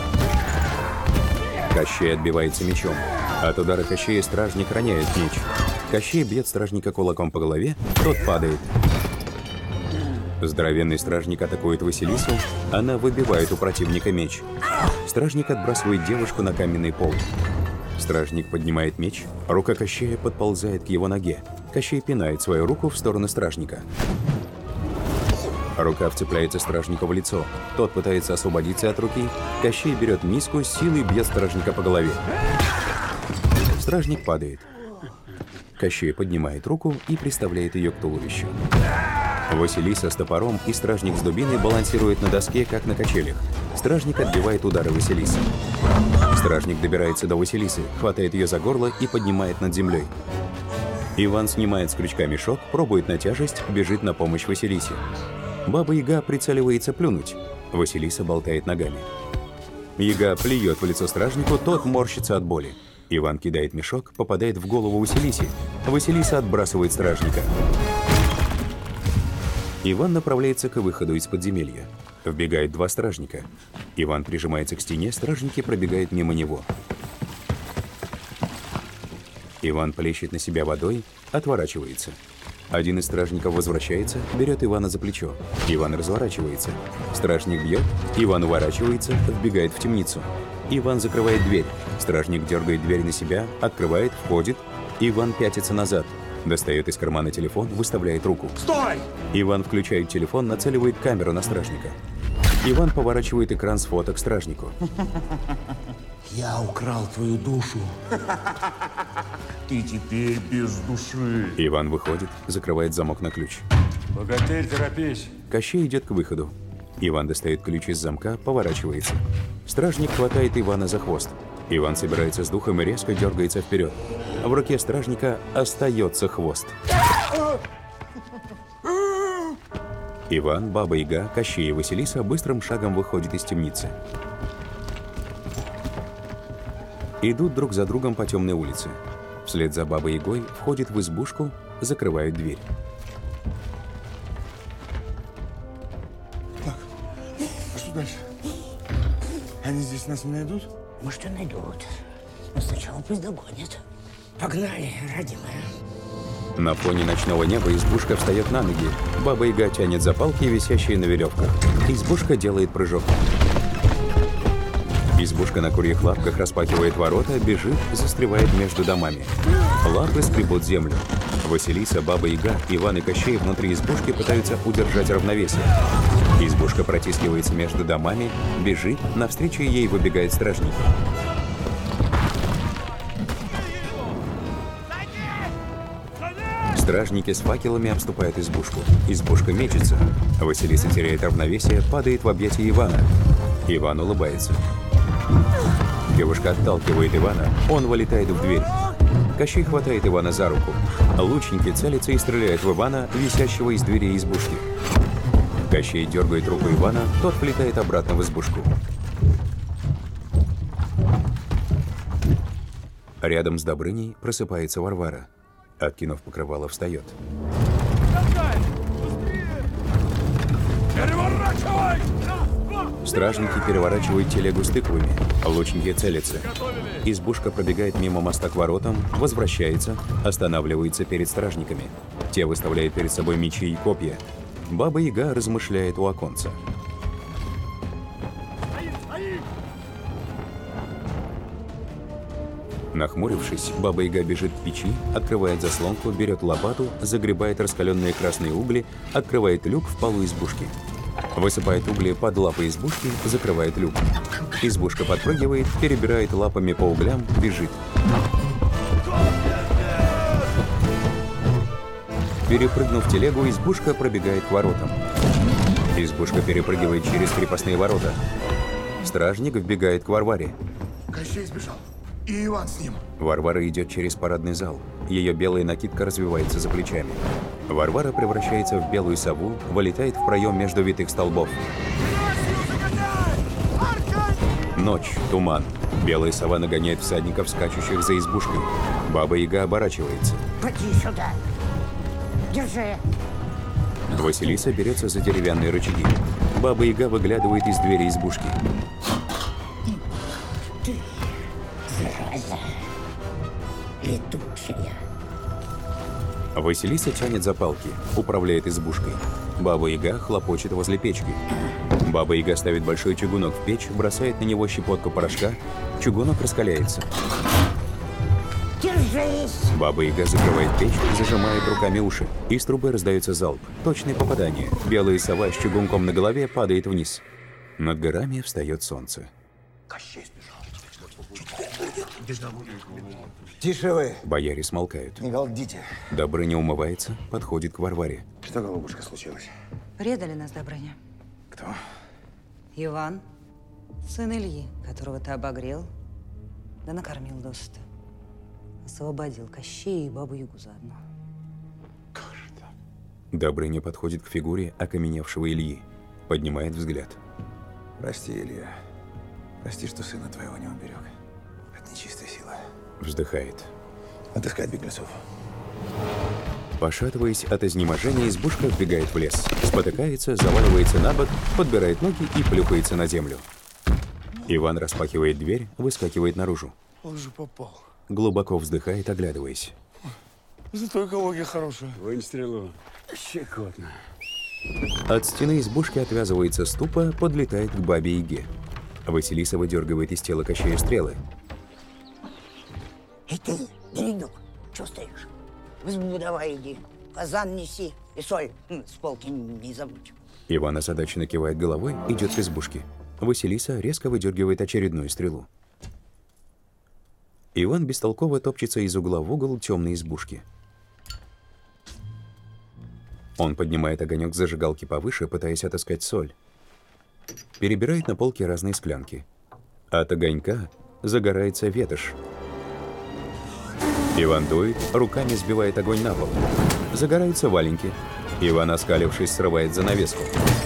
Кощей отбивается мечом. От удара Кощея стражник роняет меч. Кощей бьет стражника кулаком по голове, тот падает. Здоровенный стражник атакует Василису, она выбивает у противника меч. Стражник отбрасывает девушку на каменный пол. Стражник поднимает меч, рука Кощея подползает к его ноге. Кощей пинает свою руку в сторону стражника. Рука вцепляется стражнику в лицо. Тот пытается освободиться от руки. Кощей берет миску, силой бьет стражника по голове. Стражник падает. Кощей поднимает руку и приставляет ее к туловищу. Василиса с топором и стражник с дубиной балансируют на доске, как на качелях. Стражник отбивает удары Василисы. Стражник добирается до Василисы, хватает ее за горло и поднимает над землей. Иван снимает с крючка мешок, пробует на тяжесть, бежит на помощь Василисе. Баба-яга прицеливается плюнуть. Василиса болтает ногами. Яга плюет в лицо стражнику, тот морщится от боли. Иван кидает мешок, попадает в голову Василисе. Василиса отбрасывает стражника. Иван направляется к выходу из подземелья. Вбегает два стражника. Иван прижимается к стене, стражники пробегают мимо него. Иван плещет на себя водой, отворачивается. Один из стражников возвращается, берет Ивана за плечо. Иван разворачивается. Стражник бьет, Иван уворачивается, вбегает в темницу. Иван закрывает дверь. Стражник дергает дверь на себя, открывает, входит. Иван пятится назад. Достает из кармана телефон, выставляет руку. Стой! Иван включает телефон, нацеливает камеру на стражника. Иван поворачивает экран с фото к стражнику. Я украл твою душу. Ты теперь без души. Иван выходит, закрывает замок на ключ. Богатырь, торопись. Кощей идет к выходу. Иван достает ключ из замка, поворачивается. Стражник хватает Ивана за хвост. Иван собирается с духом и резко дергается вперед. В руке стражника остается хвост. Иван, Баба-яга, Кощей и Василиса быстрым шагом выходят из темницы. Идут друг за другом по темной улице. Вслед за Бабой-ягой входит в избушку, закрывают дверь. Так, а что дальше? Они здесь нас не найдут? Может, и найдут. Но сначала пусть догонят. Погнали, родимая. На фоне ночного неба избушка встает на ноги. Баба-яга тянет за палки, висящие на веревках. Избушка делает прыжок. Избушка на курьих лапках распахивает ворота, бежит, застревает между домами. Лапы скребут землю. Василиса, Баба-яга, Иван и Кощей внутри избушки пытаются удержать равновесие. Избушка протискивается между домами, бежит, навстречу ей выбегает стражник. Стражники с факелами обступают избушку. Избушка мечется. Василиса теряет равновесие, падает в объятия Ивана. Иван улыбается. Девушка отталкивает Ивана, он вылетает в дверь. Кощей хватает Ивана за руку. Лучники целятся и стреляют в Ивана, висящего из двери избушки. Кощей дергает руку Ивана, тот влетает обратно в избушку. Рядом с Добрыней просыпается Варвара. Откинув покрывало, встает. Переворачивай! Стражники переворачивают телегу с тыквами. Лучники целятся. Избушка пробегает мимо моста к воротам, возвращается, останавливается перед стражниками. Те выставляют перед собой мечи и копья. Баба-яга размышляет у оконца. Нахмурившись, Баба-яга бежит к печи, открывает заслонку, берет лопату, загребает раскаленные красные угли, открывает люк в полу избушки. Высыпает угли под лапы избушки, закрывает люк. Избушка подпрыгивает, перебирает лапами по углям, бежит. Перепрыгнув телегу, избушка пробегает к воротам. Избушка перепрыгивает через крепостные ворота. Стражник вбегает к Варваре. Кощей сбежал. И Иван с ним. Варвара идет через парадный зал. Ее белая накидка развивается за плечами. Варвара превращается в белую сову, вылетает в проем между витых столбов. Ночь, туман. Белая сова нагоняет всадников, скачущих за избушкой. Баба-яга оборачивается. Поди сюда. Держи. Василиса берется за деревянные рычаги. Баба-яга выглядывает из двери избушки. Ты, зараза, летучая. Василиса тянет за палки, управляет избушкой. Баба-яга хлопочет возле печки. Баба-яга ставит большой чугунок в печь, бросает на него щепотку порошка. Чугунок раскаляется. Держись! Баба-яга закрывает печь, зажимает руками уши. Из трубы раздается залп. Точное попадание. Белая сова с чугунком на голове падает вниз. Над горами встает солнце. Кощей сбежал. Тише вы. Бояре смолкают. Не галдите. Добрыня умывается, подходит к Варваре. Что, голубушка, случилось? Предали нас, Добрыня. Кто? Иван, сын Ильи, которого ты обогрел, да накормил досыта. Освободил Кощея и Бабу-Ягу заодно. Добрыня подходит к фигуре окаменевшего Ильи. Поднимает взгляд. Прости, Илья. Прости, что сына твоего не уберег. Это нечистая сила. Вздыхает. Отыскать беглецов. Пошатываясь от изнеможения, избушка вбегает в лес. Спотыкается, заваливается на бок, подбирает ноги и плюхается на землю. Иван распахивает дверь, выскакивает наружу. Он же попал. Глубоко вздыхает, оглядываясь. Зато экология хорошая. Вынь стрелу. Щекотно. От стены избушки отвязывается ступа, подлетает к Бабе-Яге. Василиса выдергивает из тела Кощея стрелы. И ты, Берендюк, что стоишь? В избу давай иди, казан неси и соль с полки не забудь. Иван озадаченно кивает головой, идет к избушке. Василиса резко выдергивает очередную стрелу. Иван бестолково топчется из угла в угол темной избушки. Он поднимает огонек зажигалки повыше, пытаясь отыскать соль. Перебирает на полке разные склянки. От огонька загорается ветошь. Иван дует, руками сбивает огонь на пол. Загораются валенки. Иван, оскалившись, срывает занавеску.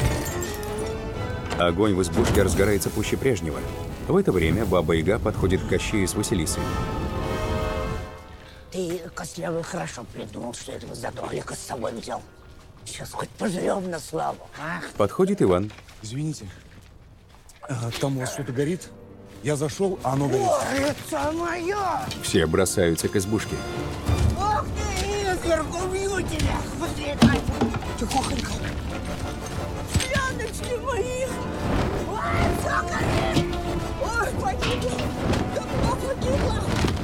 Огонь в избушке разгорается пуще прежнего. В это время Баба-Яга подходит к Кощею с Василисой. Ты, Костлявый, хорошо придумал, что этого задохлика с собой взял. Сейчас хоть пожрем на славу, а? Подходит Иван. Извините, а, там у вас что-то горит? Я зашел, а оно горит. О, мое! Все бросаются к избушке. Ох ты, изверг, убью тебя! Выследай! Тихохонько! Яночки мои! Ой, все горит! Ой, погибла! Давно погибла!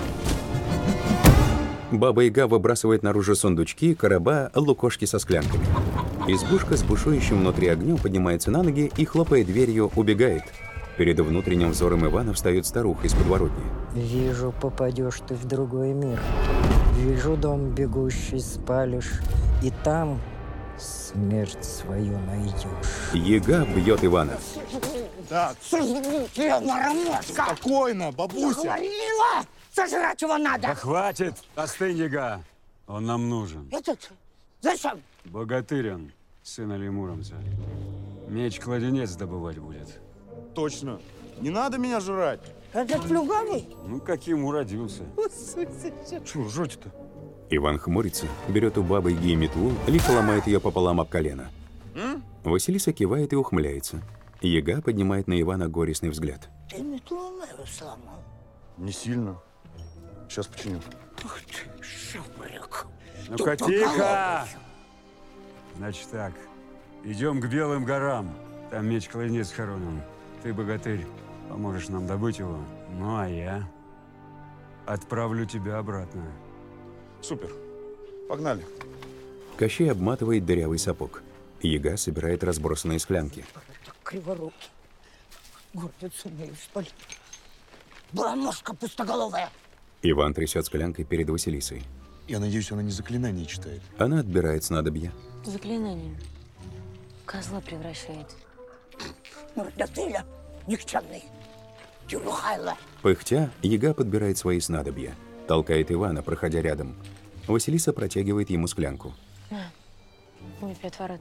Баба-Яга выбрасывает наружу сундучки, короба, лукошки со склянками. Избушка с бушующим внутри огнем поднимается на ноги и, хлопая дверью, убегает. Перед внутренним взором Ивана встает старуха из подворотни. Вижу, попадешь ты в другой мир. Вижу, дом бегущий спалишь, и там смерть свою найдешь. Яга бьет Ивана. Так. Спокойно, бабуся. Я говорила! Сожрать его надо! Да хватит! Остынь, Яга. Он нам нужен. Этот? Зачем? Богатырь он, сын Али Муромца. Меч-кладенец добывать будет. Точно. Не надо меня жрать. Этот плюгавый? Ну, каким уродился. Чего ржете-то? Иван хмурится, берет у Бабы-Яги метлу, лихо ломает ее пополам об колено. М? Василиса кивает и ухмыляется. Яга поднимает на Ивана горестный взгляд. Ты метлу мою сломал. Не сильно. Сейчас починю. Ух ты, шабрик. Ну-ка, тихо! Значит так, идем к Белым горам. Там меч-кладенец хоронен. Ты, богатырь, поможешь нам добыть его. Ну, а я отправлю тебя обратно. Супер. Погнали. Кощей обматывает дырявый сапог. Яга собирает разбросанные склянки. Криворукий. Гордицу мою, что ли? Баламошка пустоголовая. Иван трясет склянкой перед Василисой. Я надеюсь, она не заклинание читает. Она отбирает снадобье. Заклинание. Козла превращает. Мордотыля никчемный. Тюрухайло. Пыхтя, Яга подбирает свои снадобья. Толкает Ивана, проходя рядом. Василиса протягивает ему склянку. На, выпей отворот.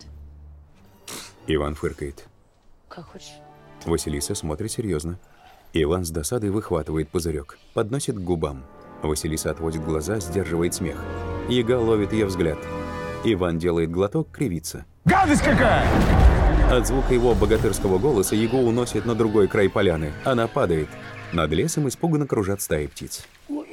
Иван фыркает. Как хочешь. Василиса смотрит серьезно. Иван с досадой выхватывает пузырек, подносит к губам. Василиса отводит глаза, сдерживает смех. Яга ловит ее взгляд. Иван делает глоток, кривится. Гадость какая! От звука его богатырского голоса Ягу уносит на другой край поляны. Она падает. Над лесом испуганно кружат стаи птиц.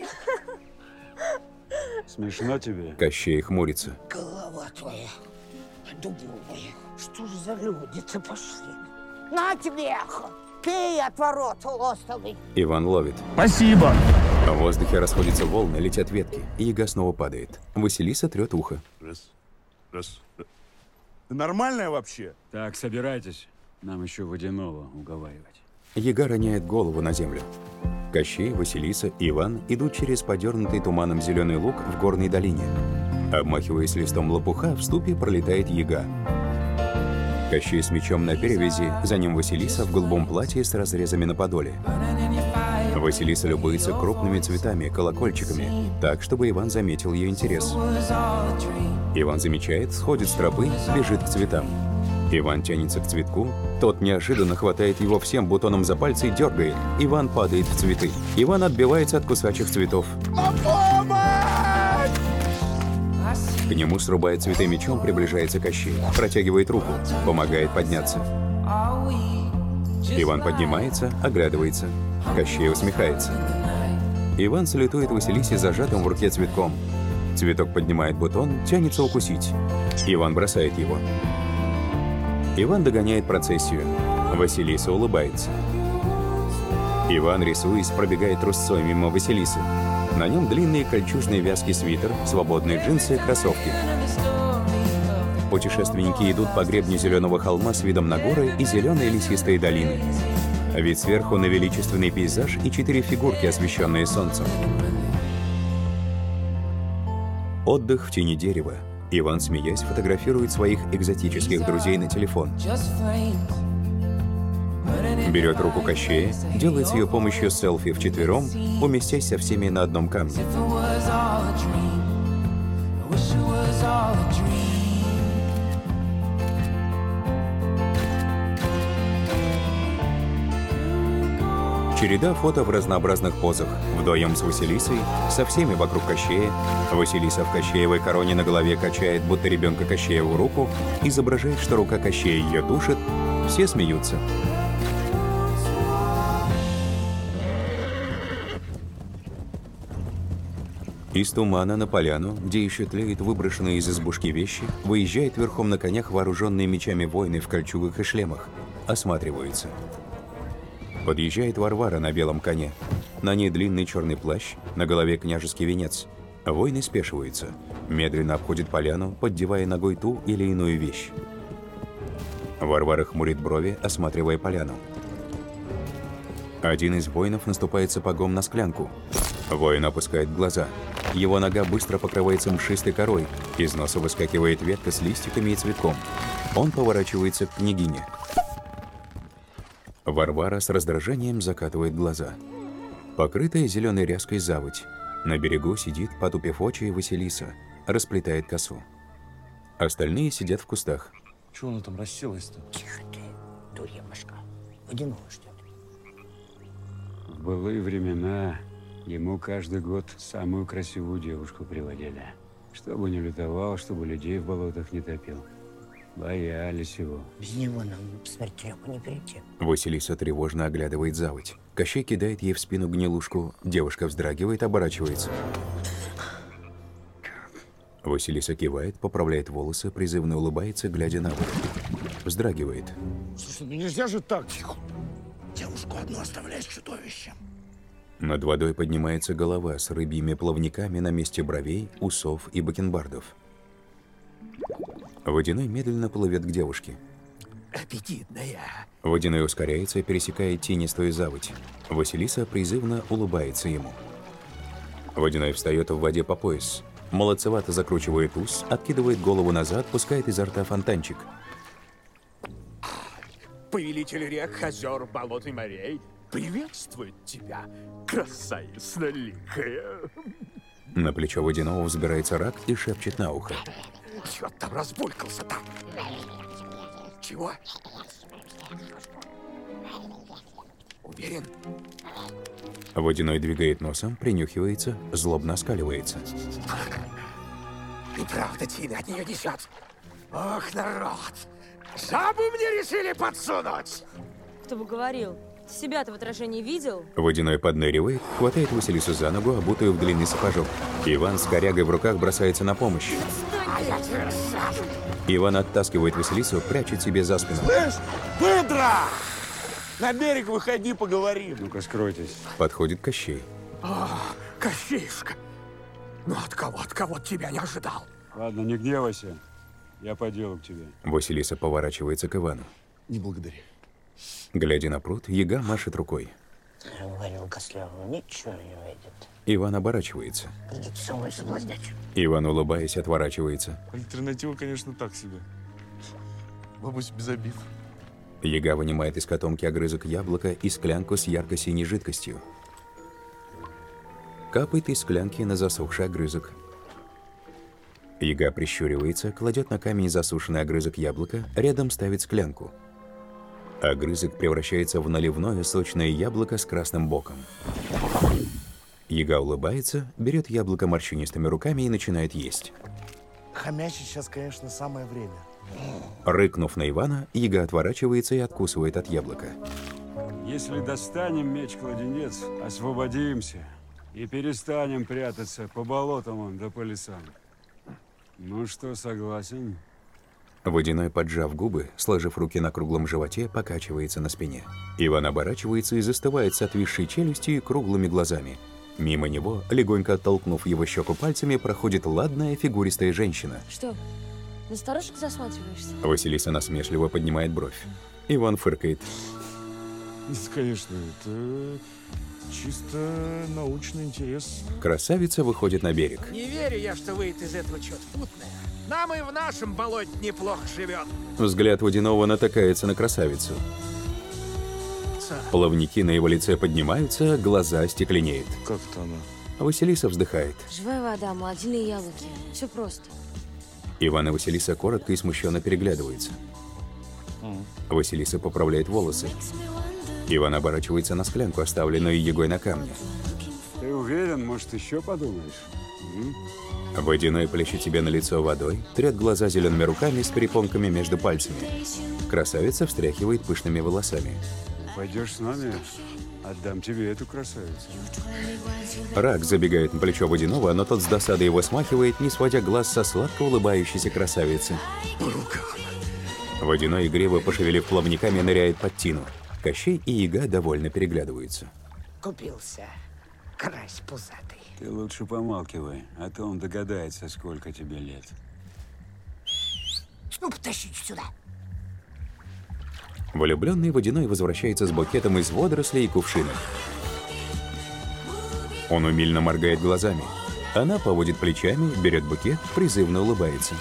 Смешно тебе? Кощей хмурится. Голова твоя дубовая. Что же за люди-то пошли? На тебе, эхо! Пей отворот лостовый. Иван ловит. Спасибо. В воздухе расходятся волны, летят ветки. Яга снова падает. Василиса трет ухо. Раз, раз. Ты нормальная вообще? Так, собирайтесь. Нам еще водяного уговаривать. Яга роняет голову на землю. Кощей, Василиса и Иван идут через подернутый туманом зеленый луг в горной долине. Обмахиваясь листом лопуха, в ступе пролетает яга. Кощей с мечом на перевязи, за ним Василиса в голубом платье с разрезами на подоле. Василиса любуется крупными цветами, колокольчиками, так, чтобы Иван заметил ее интерес. Иван замечает, сходит с тропы, бежит к цветам. Иван тянется к цветку, тот неожиданно хватает его всем бутоном за пальцы и дергает. Иван падает в цветы. Иван отбивается от кусачих цветов. К нему срубает цветы мечом, приближается Кощей, протягивает руку, помогает подняться. Иван поднимается, оглядывается. Кощей усмехается. Иван салютует Василисе зажатым в руке цветком. Цветок поднимает бутон, тянется укусить. Иван бросает его. Иван догоняет процессию. Василиса улыбается. Иван, рисуясь, пробегает трусцой мимо Василисы. На нем длинный кольчужный вязкий свитер, свободные джинсы и кроссовки. Путешественники идут по гребню зеленого холма с видом на горы и зеленые лесистые долины. Вид сверху на величественный пейзаж и четыре фигурки, освещенные солнцем. Отдых в тени дерева. Иван, смеясь, фотографирует своих экзотических друзей на телефон. Берет руку Кощея, делает с ее помощью селфи вчетвером, уместясь со всеми на одном камне. Череда фото в разнообразных позах. Вдвоем с Василисой, со всеми вокруг Кощея. Василиса в Кощеевой короне на голове качает, будто ребенка Кощееву руку, изображает, что рука Кощея ее душит. Все смеются. Из тумана на поляну, где еще тлеют выброшенные из избушки вещи, выезжает верхом на конях вооруженные мечами воины в кольчугах и шлемах. Осматриваются. Подъезжает Варвара на белом коне. На ней длинный черный плащ, на голове княжеский венец. Воины спешиваются, медленно обходят поляну, поддевая ногой ту или иную вещь. Варвара хмурит брови, осматривая поляну. Один из воинов наступает сапогом на склянку. Воин опускает глаза. Его нога быстро покрывается мшистой корой. Из носа выскакивает ветка с листиками и цветком. Он поворачивается к княгине. Варвара с раздражением закатывает глаза. Покрытая зеленой ряской заводь. На берегу сидит, потупив очи, Василиса. Расплетает косу. Остальные сидят в кустах. Чего она там расселась-то? Тише ты, дурьямушка. Водяного ждет. В былые времена ему каждый год самую красивую девушку приводили. Чтобы не лютовал, чтобы людей в болотах не топил. Боялись его. Без него нам смертельку не перейти. Василиса тревожно оглядывает заводь. Кощей кидает ей в спину гнилушку. Девушка вздрагивает, оборачивается. Василиса кивает, поправляет волосы, призывно улыбается, глядя на воду. Вздрагивает. Слушай, ну нельзя же так. Тихо. Девушку одну оставляешь чудовищем. Над водой поднимается голова с рыбьими плавниками на месте бровей, усов и бакенбардов. Водяной медленно плывет к девушке. Аппетитная. Водяной ускоряется и пересекает тенистую заводь. Василиса призывно улыбается ему. Водяной встает в воде по пояс. Молодцевато закручивает ус, откидывает голову назад, пускает изо рта фонтанчик. Повелитель рек, озер, болот и морей приветствует тебя, красавица ликая. На плечо Водяного взбирается рак и шепчет на ухо. Чё ты там разбулькался-то? Чего? Уверен? Водяной двигает носом, принюхивается, злобно оскаливается. И правда Тина от нее несет. Ох, народ! Жабу мне решили подсунуть! Кто бы говорил? Ты себя-то в отражении видел? Водяной подныривает, хватает Василису за ногу, обутую в длинный сапожок. Иван с корягой в руках бросается на помощь. А я тебе расскажу. Иван оттаскивает Василису, прячет себе за спину. Слышь, Педро! На берег выходи, поговорим. Ну-ка, скройтесь. Подходит Кощей. О, Кощеюшка. Ну от кого, от кого тебя не ожидал? Ладно, не гневайся. Я по делу к тебе. Василиса поворачивается к Ивану. Не благодари. Глядя на пруд, яга машет рукой. Я говорил Костляву, ничего не выйдет. Иван оборачивается. Придется со мной соблазнять. Иван, улыбаясь, отворачивается. Альтернатива, конечно, так себе. Бабусь без обид. Яга вынимает из котомки огрызок яблока и склянку с ярко-синей жидкостью. Капает из склянки на засохший огрызок. Яга прищуривается, кладет на камень засушенный огрызок яблока, рядом ставит склянку. Огрызок превращается в наливное сочное яблоко с красным боком. Яга улыбается, берет яблоко морщинистыми руками и начинает есть. Хомячить сейчас, конечно, самое время. Рыкнув на Ивана, Яга отворачивается и откусывает от яблока. Если достанем меч-кладенец, освободимся и перестанем прятаться по болотам он, да по лесам. Ну что, согласен? Водяной, поджав губы, сложив руки на круглом животе, покачивается на спине. Иван оборачивается и застывает с отвисшей челюстью и круглыми глазами. Мимо него, легонько оттолкнув его щеку пальцами, проходит ладная фигуристая женщина. Что, на старушек засматриваешься? Василиса насмешливо поднимает бровь. Иван фыркает. Конечно, это чисто научный интерес. Красавица выходит на берег. Не верю я, что выйдет из этого что-то путное. Нам и в нашем болоте неплохо живет. Взгляд Водяного натыкается на красавицу. Плавники на его лице поднимаются, глаза стекленеют. Как-то она. Василиса вздыхает. Живая вода, молодильные яблоки. Все просто. Иван и Василиса коротко и смущенно переглядываются. Mm. Василиса поправляет волосы. Иван оборачивается на склянку, оставленную Егой на камне. Ты уверен, может, еще подумаешь? М? Водяной плещет себе на лицо водой, трет глаза зелеными руками с перепонками между пальцами. Красавица встряхивает пышными волосами. Пойдешь с нами, отдам тебе эту красавицу. Рак забегает на плечо Водяного, но тот с досадой его смахивает, не сводя глаз со сладко улыбающейся красавицы. Водяной, игриво пошевелив плавниками, ныряет под тину. Кощей и Яга довольно переглядываются. Купился, карась пузатый. Ты лучше помалкивай, а то он догадается, сколько тебе лет. Ну, потащите сюда. Влюбленный Водяной возвращается с букетом из водорослей и кувшинок. Он умильно моргает глазами. Она поводит плечами, берет букет, призывно улыбается.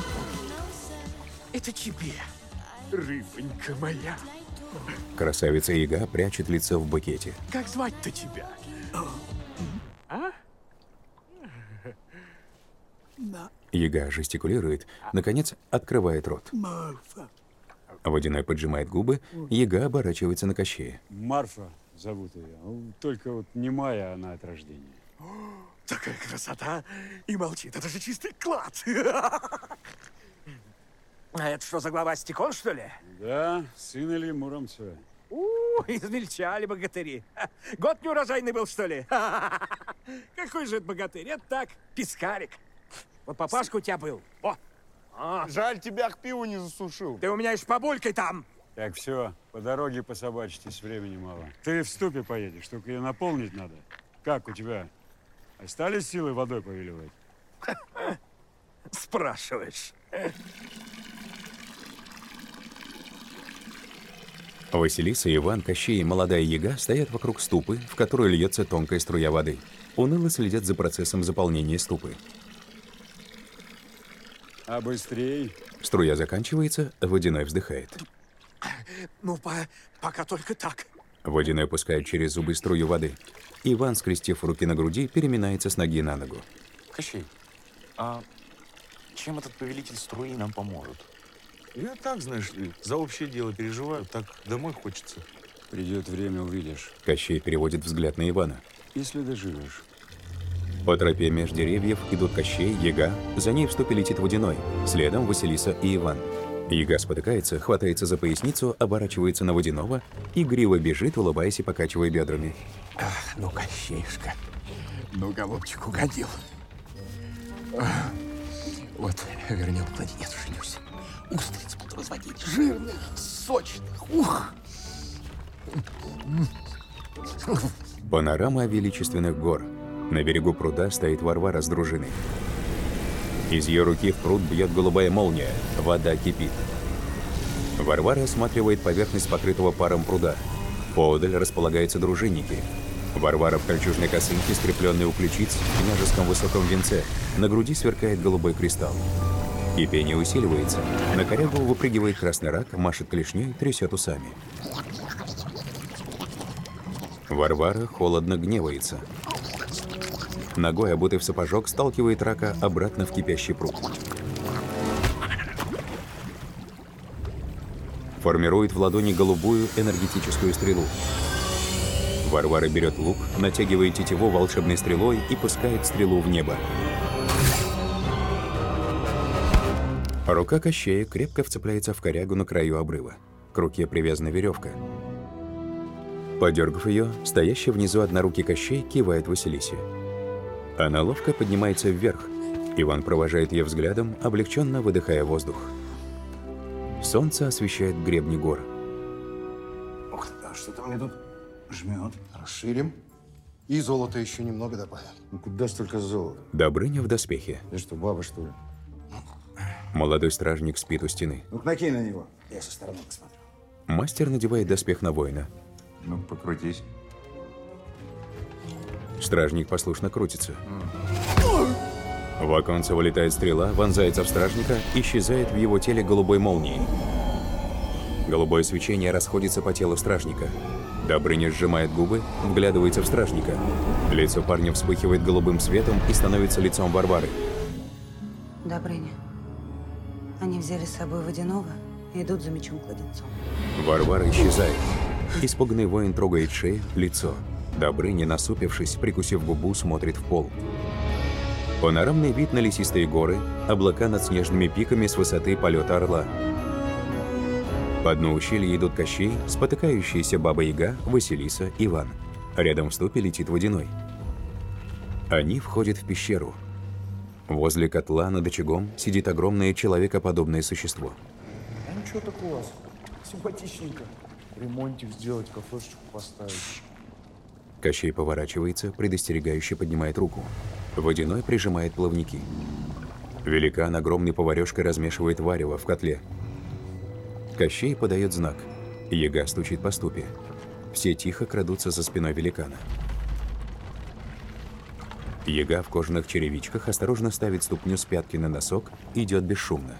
Это тебе, рыбонька моя. Красавица Яга прячет лицо в букете. Как звать-то тебя? А? Яга жестикулирует, наконец открывает рот. Марфа. Водяной поджимает губы, Яга оборачивается на Кощея. Марфа зовут ее. Только вот не Майя, она от рождения. Такая красота и молчит. Это же чистый клад. А это что за глава Стекон, что ли? Да, сын Ильи Муромца. У, измельчали богатыри. Год неурожайный был, что ли? Какой же это богатырь? Это так, пескарик. Вот папашка у тебя был. О! А. Жаль, тебя к пиву не засушил. Ты у меня еще побулькой там. Так, все, по дороге пособачитесь, времени мало. Ты в ступе поедешь, только ее наполнить надо. Как у тебя? Остались силы водой повеливать? Спрашиваешь. Василиса, Иван, Кощей и молодая Яга стоят вокруг ступы, в которую льется тонкая струя воды. Уныло следят за процессом заполнения ступы. А быстрей. Струя заканчивается, Водяной вздыхает. Ну, по пока только так. Водяной пускает через зубы струю воды. Иван, скрестив руки на груди, переминается с ноги на ногу. Кощей, а чем этот повелитель струи нам поможет? Я так, знаешь ли, за общее дело переживаю, так домой хочется. Придет время, увидишь. Кощей переводит взгляд на Ивана. Если доживешь. По тропе меж деревьев идут Кощей, Яга, за ней в ступе летит Водяной, следом Василиса и Иван. Яга спотыкается, хватается за поясницу, оборачивается на Водяного, игриво бежит, улыбаясь и покачивая бедрами. Ах, ну, Кощеюшка, ну, голубчик, угодил. Вот, вернем кладенец, женюсь. Устриц буду разводить, жирных, сочных, ух! Панорама величественных гор. На берегу пруда стоит Варвара с дружиной. Из ее руки в пруд бьет голубая молния, вода кипит. Варвара осматривает поверхность покрытого паром пруда. Поодаль располагаются дружинники. Варвара в кольчужной косынке, скрепленной у ключиц, в княжеском высоком венце. На груди сверкает голубой кристалл. Кипение усиливается. На корягу выпрыгивает красный рак, машет клешней, трясет усами. Варвара холодно гневается. Ногой, обутый в сапожок, сталкивает рака обратно в кипящий пруд. Формирует в ладони голубую энергетическую стрелу. Варвара берет лук, натягивает тетиву волшебной стрелой и пускает стрелу в небо. Рука Кощея крепко вцепляется в корягу на краю обрыва. К руке привязана веревка. Подергав ее, стоящий внизу однорукий Кощей кивает Василисе. Она ловко поднимается вверх. Иван провожает ее взглядом, облегченно выдыхая воздух. Солнце освещает гребни гор. Ух ты, а что-то мне тут жмет. Расширим. И золото еще немного добавим. Ну куда столько золота? Добрыня в доспехе. Ты что, баба, что ли? Молодой стражник спит у стены. Ну накинь на него. Я со стороны посмотрю. Мастер надевает доспех на воина. Ну, покрутись. Стражник послушно крутится. В оконце вылетает стрела, вонзается в стражника, исчезает в его теле голубой молнией. Голубое свечение расходится по телу стражника. Добрыня сжимает губы, вглядывается в стражника. Лицо парня вспыхивает голубым светом и становится лицом Варвары. Добрыня, они взяли с собой водяного и идут за мечом-кладенцом. Варвара исчезает. Испуганный воин трогает шею, лицо. Добрыня, насупившись, прикусив губу, смотрит в пол. Панорамный вид на лесистые горы, облака над снежными пиками с высоты полета орла. По дну ущелья идут Кощей, спотыкающаяся Баба-Яга, Василиса, Иван. Рядом в ступе летит водяной. Они входят в пещеру. Возле котла над очагом сидит огромное человекоподобное существо. А ничего так у вас. Симпатичненько. Ремонтик сделать, кафешечку поставить. Кощей поворачивается, предостерегающе поднимает руку. Водяной прижимает плавники. Великан огромной поварёшкой размешивает варево в котле. Кощей подает знак. Яга стучит по ступе. Все тихо крадутся за спиной великана. Яга в кожаных черевичках осторожно ставит ступню с пятки на носок и идет бесшумно.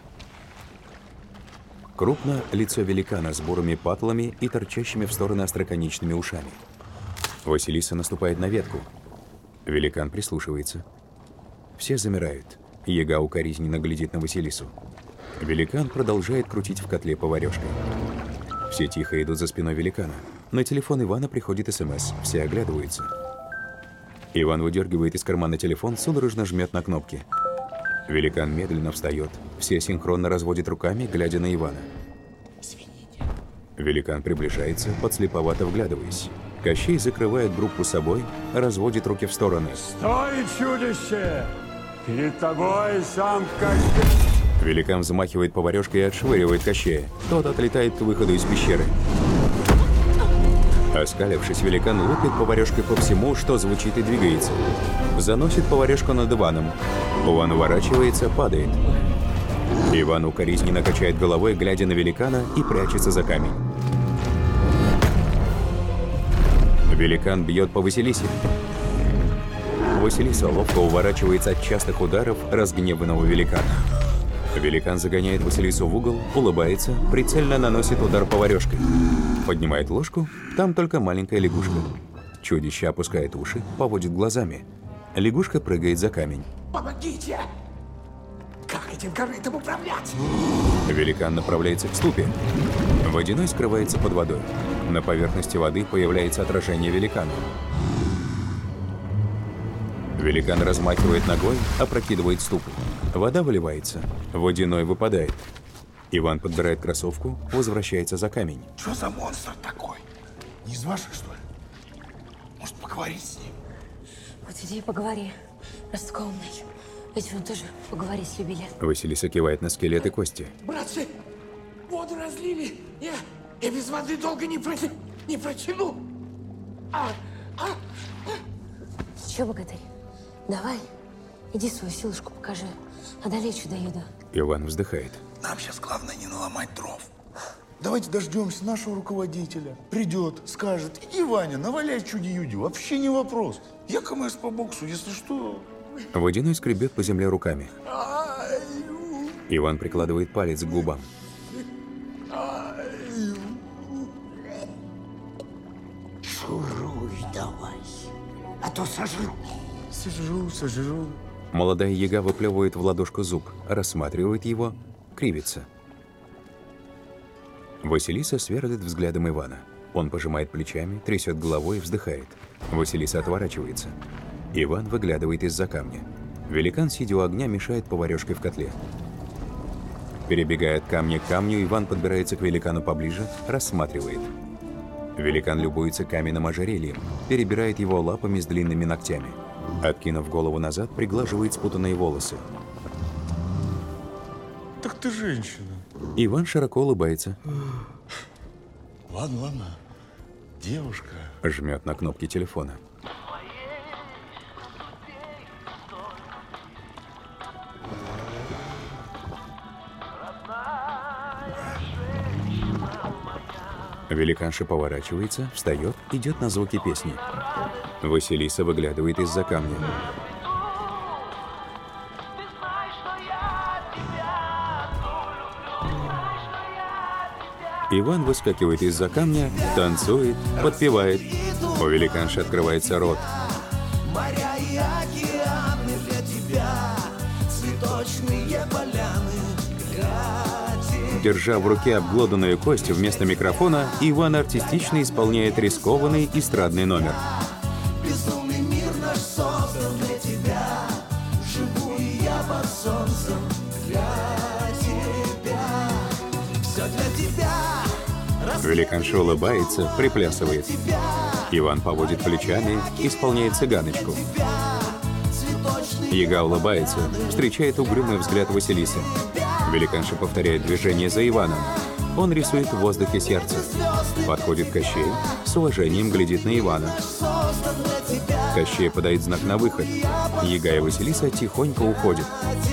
Крупно лицо великана с бурыми патлами и торчащими в стороны остроконечными ушами. Василиса наступает на ветку. Великан прислушивается. Все замирают. Яга укоризненно глядит на Василису. Великан продолжает крутить в котле поварёшкой. Все тихо идут за спиной великана. На телефон Ивана приходит СМС. Все оглядываются. Иван выдергивает из кармана телефон, судорожно жмет на кнопки. Великан медленно встает. Все синхронно разводят руками, глядя на Ивана. Извините. Великан приближается, подслеповато вглядываясь. Кощей закрывает группу собой, разводит руки в стороны. Стой, чудище! Перед тобой сам Кощей! Великан взмахивает поварёшкой и отшвыривает Кощея. Тот отлетает к выходу из пещеры. Оскалившись, великан лупит поварёшкой по всему, что звучит и двигается. Заносит поварёшку над Иваном. Иван уворачивается, падает. Иван укоризненно качает головой, глядя на великана, и прячется за камень. Великан бьет по Василисе. Василиса ловко уворачивается от частых ударов разгневанного великана. Великан загоняет Василису в угол, улыбается, прицельно наносит удар поварёшкой. Поднимает ложку, там только маленькая лягушка. Чудище опускает уши, поводит глазами. Лягушка прыгает за камень. Помогите! Как этим корытом управлять? Великан направляется к ступе. Водяной скрывается под водой. На поверхности воды появляется отражение великана. Великан размахивает ногой, опрокидывает ступу. Вода выливается. Водяной выпадает. Иван подбирает кроссовку, возвращается за камень. Что за монстр такой? Не из ваших, что ли? Может, поговорить с ним? Вот иди и поговори. Раскованный. Ведь он тоже поговорить любили. Василиса кивает на скелет и кости. Братцы, воду разлили. Я, я без воды долго не, про, не протяну. А, а, а. Че, богатырь? Давай, иди свою силушку покажи. Одолей чудо-юдо. Иван вздыхает. Нам сейчас главное не наломать дров. Давайте дождемся нашего руководителя. Придет, скажет, иди, Ваня, наваляй чуди-юди. Вообще не вопрос. Я КМС по боксу, если что. Водяной скребет по земле руками. Иван прикладывает палец к губам. Шуруй давай, а то сожру. Сожру, сожру. Молодая яга выплевывает в ладошку зуб, рассматривает его, кривится. Василиса сверлит взглядом Ивана. Он пожимает плечами, трясет головой и вздыхает. Василиса отворачивается. Иван выглядывает из-за камня. Великан, сидя у огня, мешает поварёшке в котле. Перебегая от камня к камню, Иван подбирается к великану поближе, рассматривает. Великан любуется каменным ожерельем, перебирает его лапами с длинными ногтями. Откинув голову назад, приглаживает спутанные волосы. Так ты женщина. Иван широко улыбается. Ладно, ладно. Девушка. Жмет на кнопки телефона. Великанша поворачивается, встает, идет на звуки песни. Василиса выглядывает из-за камня. Иван выскакивает из-за камня, танцует, подпевает. У великанши открывается рот. Моря и океаны для тебя, цветочные поляны для Держа в руке обглоданную кость вместо микрофона, Иван артистично исполняет рискованный эстрадный номер. Безумный мир наш создан для тебя, живу и я под солнцем для тебя, все для тебя. Великанша улыбается, приплясывает. Иван поводит плечами, исполняет цыганочку. Яга улыбается, встречает угрюмый взгляд Василисы. Великанша повторяет движение за Иваном. Он рисует в воздухе сердце. Подходит Кощей, с уважением глядит на Ивана. Кощей подает знак на выход. Яга и Василиса тихонько уходят.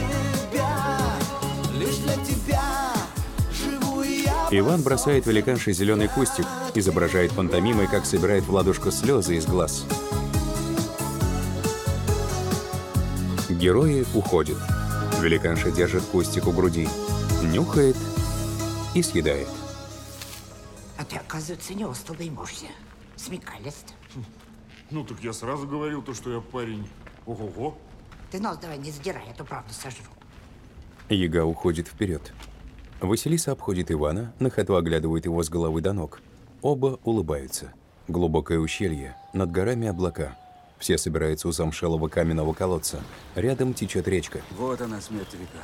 Иван бросает великанше зеленый кустик, изображает пантомимой, как собирает в ладошку слезы из глаз. Герои уходят. Великанша держит кустик у груди, нюхает и съедает. А ты, оказывается, не остро доймешься. Смекалист. Ну так я сразу говорил то, что я парень. Ого-го. Ты нос давай не задирай, а то правду сожру. Яга уходит вперед. Василиса обходит Ивана, на ходу оглядывает его с головы до ног. Оба улыбаются. Глубокое ущелье, над горами облака. Все собираются у замшелого каменного колодца. Рядом течет речка. Вот она, смерть река.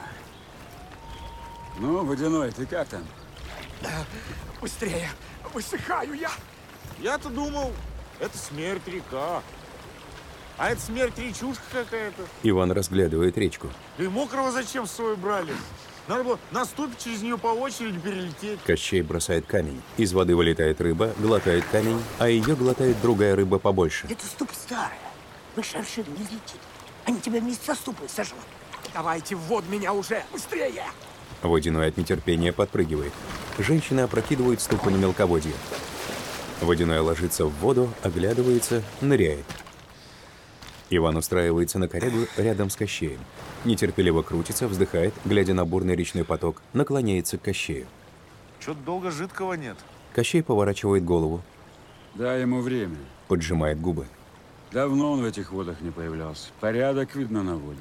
Ну, Водяной, ты как там? Быстрее, высыхаю я. Я-то думал, это смерть река. А это смерть речушка какая-то. Иван разглядывает речку. И мокрого зачем с собой брали? Надо было на ступе через нее по очереди перелететь. Кощей бросает камень. Из воды вылетает рыба, глотает камень, а ее глотает другая рыба побольше. Это ступа старая. Выше аршина не взлетит. Они тебя вместе со ступой сожрут. Давайте в воду меня уже, быстрее! Водяной от нетерпения подпрыгивает. Женщины опрокидывают ступу на мелководье. Водяной ложится в воду, оглядывается, ныряет. Иван устраивается на корягу рядом с Кощеем. Нетерпеливо крутится, вздыхает, глядя на бурный речной поток, наклоняется к Кощею. Чё-то долго жидкого нет. Кощей поворачивает голову. Дай ему время. Поджимает губы. Давно он в этих водах не появлялся. Порядок, видно, наводит.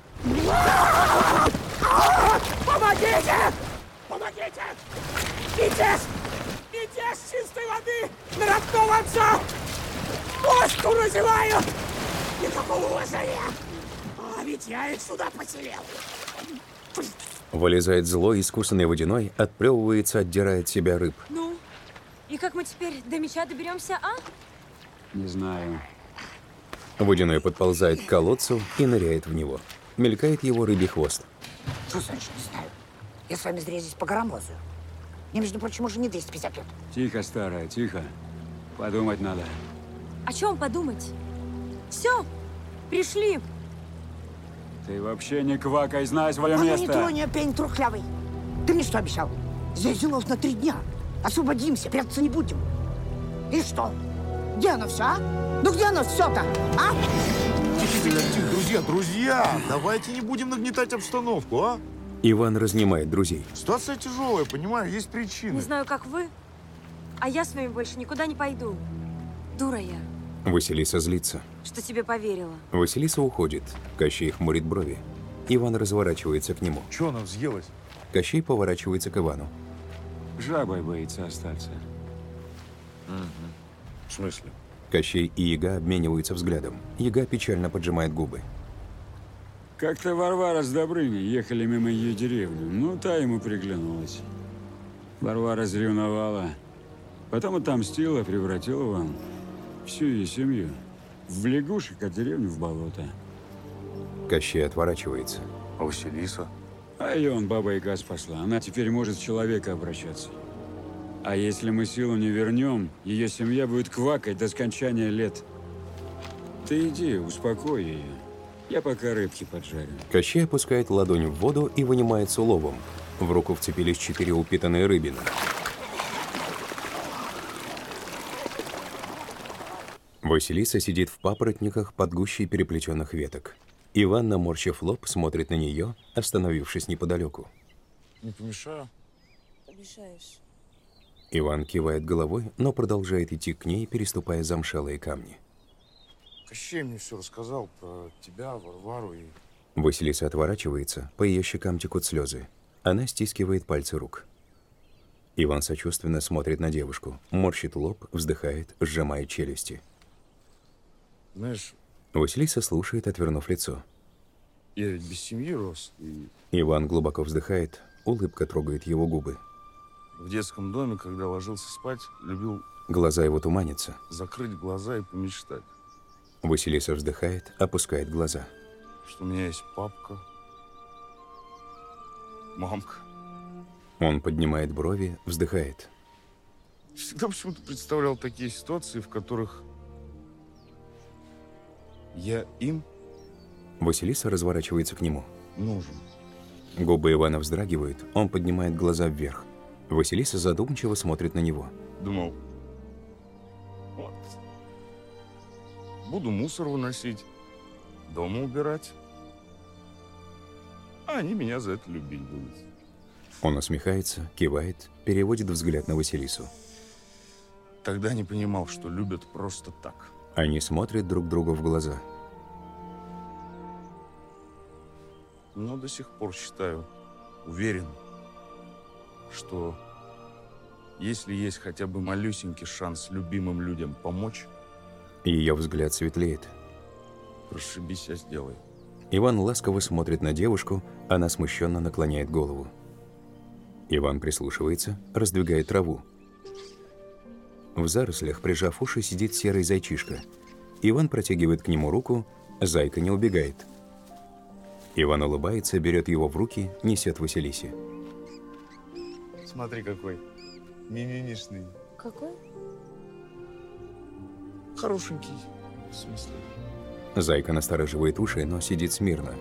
Помогите! Помогите! Мятеж! Мятеж чистой воды! На родного отца! Пушку называю! Никакого уважения! А ведь я их сюда поселил! Вылезает злой, искусанный Водяной, отплевывается, отдирает себя рыб. Ну, и как мы теперь до меча доберемся, а? Не знаю. Водяной подползает к колодцу и ныряет в него. Мелькает его рыбий хвост. Что значит, не знаю? Я с вами зря здесь по горам лазаю. Мне, между прочим, уже не двести пятьдесят лет. Тихо, старая, тихо. Подумать надо. О чем подумать? Все, пришли. Ты вообще не квакай, знай свое А место. ну не тронь, пень трухлявый. Ты мне что обещал? Здесь делов на три дня. Освободимся, прятаться не будем. И что? Где оно все, а? Ну где оно все-то, а? Тихо, тихо, друзья, друзья, давайте не будем нагнетать обстановку, а? Иван разнимает друзей. Ситуация тяжелая, понимаю, есть причины. Не знаю, как вы, а я с вами больше никуда не пойду. Дура я, Василиса злится. что тебе поверила. Василиса уходит. Кощей хмурит брови. Иван разворачивается к нему. Чего нам сделать? Кощей поворачивается к Ивану. Жабой боится остаться. Угу. В смысле? Кощей и Яга обмениваются взглядом. Яга печально поджимает губы. Как-то Варвара с Добрыней ехали мимо ее деревни. Ну, та ему приглянулась. Варвара заревновала. Потом отомстила, превратила вам всю ее семью в лягушек, а деревню в болото. Кощей отворачивается. А Василиса? А ее он баба Яга спасла. Она теперь может в человека обращаться. А если мы силу не вернем, ее семья будет квакать до скончания лет. Ты иди, успокой ее. Я пока рыбки поджарю. Кощей опускает ладонь в воду и вынимает с уловом. В руку вцепились четыре упитанные рыбины. Василиса сидит в папоротниках под гущей переплетенных веток. Иван, наморщив лоб, смотрит на нее, остановившись неподалеку. Не помешаю? Помешаешь. Иван кивает головой, но продолжает идти к ней, переступая замшелые камни. Кощей мне все рассказал про тебя, Варвару и... Василиса отворачивается, по ее щекам текут слезы. Она стискивает пальцы рук. Иван сочувственно смотрит на девушку, морщит лоб, вздыхает, сжимает челюсти. Знаешь... Василиса слушает, отвернув лицо. Я ведь без семьи рос, и... Иван глубоко вздыхает, улыбка трогает его губы. В детском доме, когда ложился спать, любил... Глаза его туманятся. Закрыть глаза и помечтать. Василиса вздыхает, опускает глаза. Что у меня есть папка, мамка. Он поднимает брови, вздыхает. Всегда почему-то представлял такие ситуации, в которых я им... Василиса разворачивается к нему. Нужен. Губы Ивана вздрагивают, он поднимает глаза вверх. Василиса задумчиво смотрит на него. Думал, вот, буду мусор выносить, дома убирать, а они меня за это любить будут. Он усмехается, кивает, переводит взгляд на Василису. Тогда не понимал, что любят просто так. Они смотрят друг другу в глаза. Но до сих пор считаю, уверен, что если есть хотя бы малюсенький шанс любимым людям помочь... Ее взгляд светлеет. Расшибись, я сделаю. Иван ласково смотрит на девушку, она смущенно наклоняет голову. Иван прислушивается, раздвигает траву. В зарослях, прижав уши, сидит серый зайчишка. Иван протягивает к нему руку, зайка не убегает. Иван улыбается, берет его в руки, несет Василисе. Смотри, какой мимимишный. Какой? Хорошенький, в смысле. Зайка настораживает уши, но сидит смирно.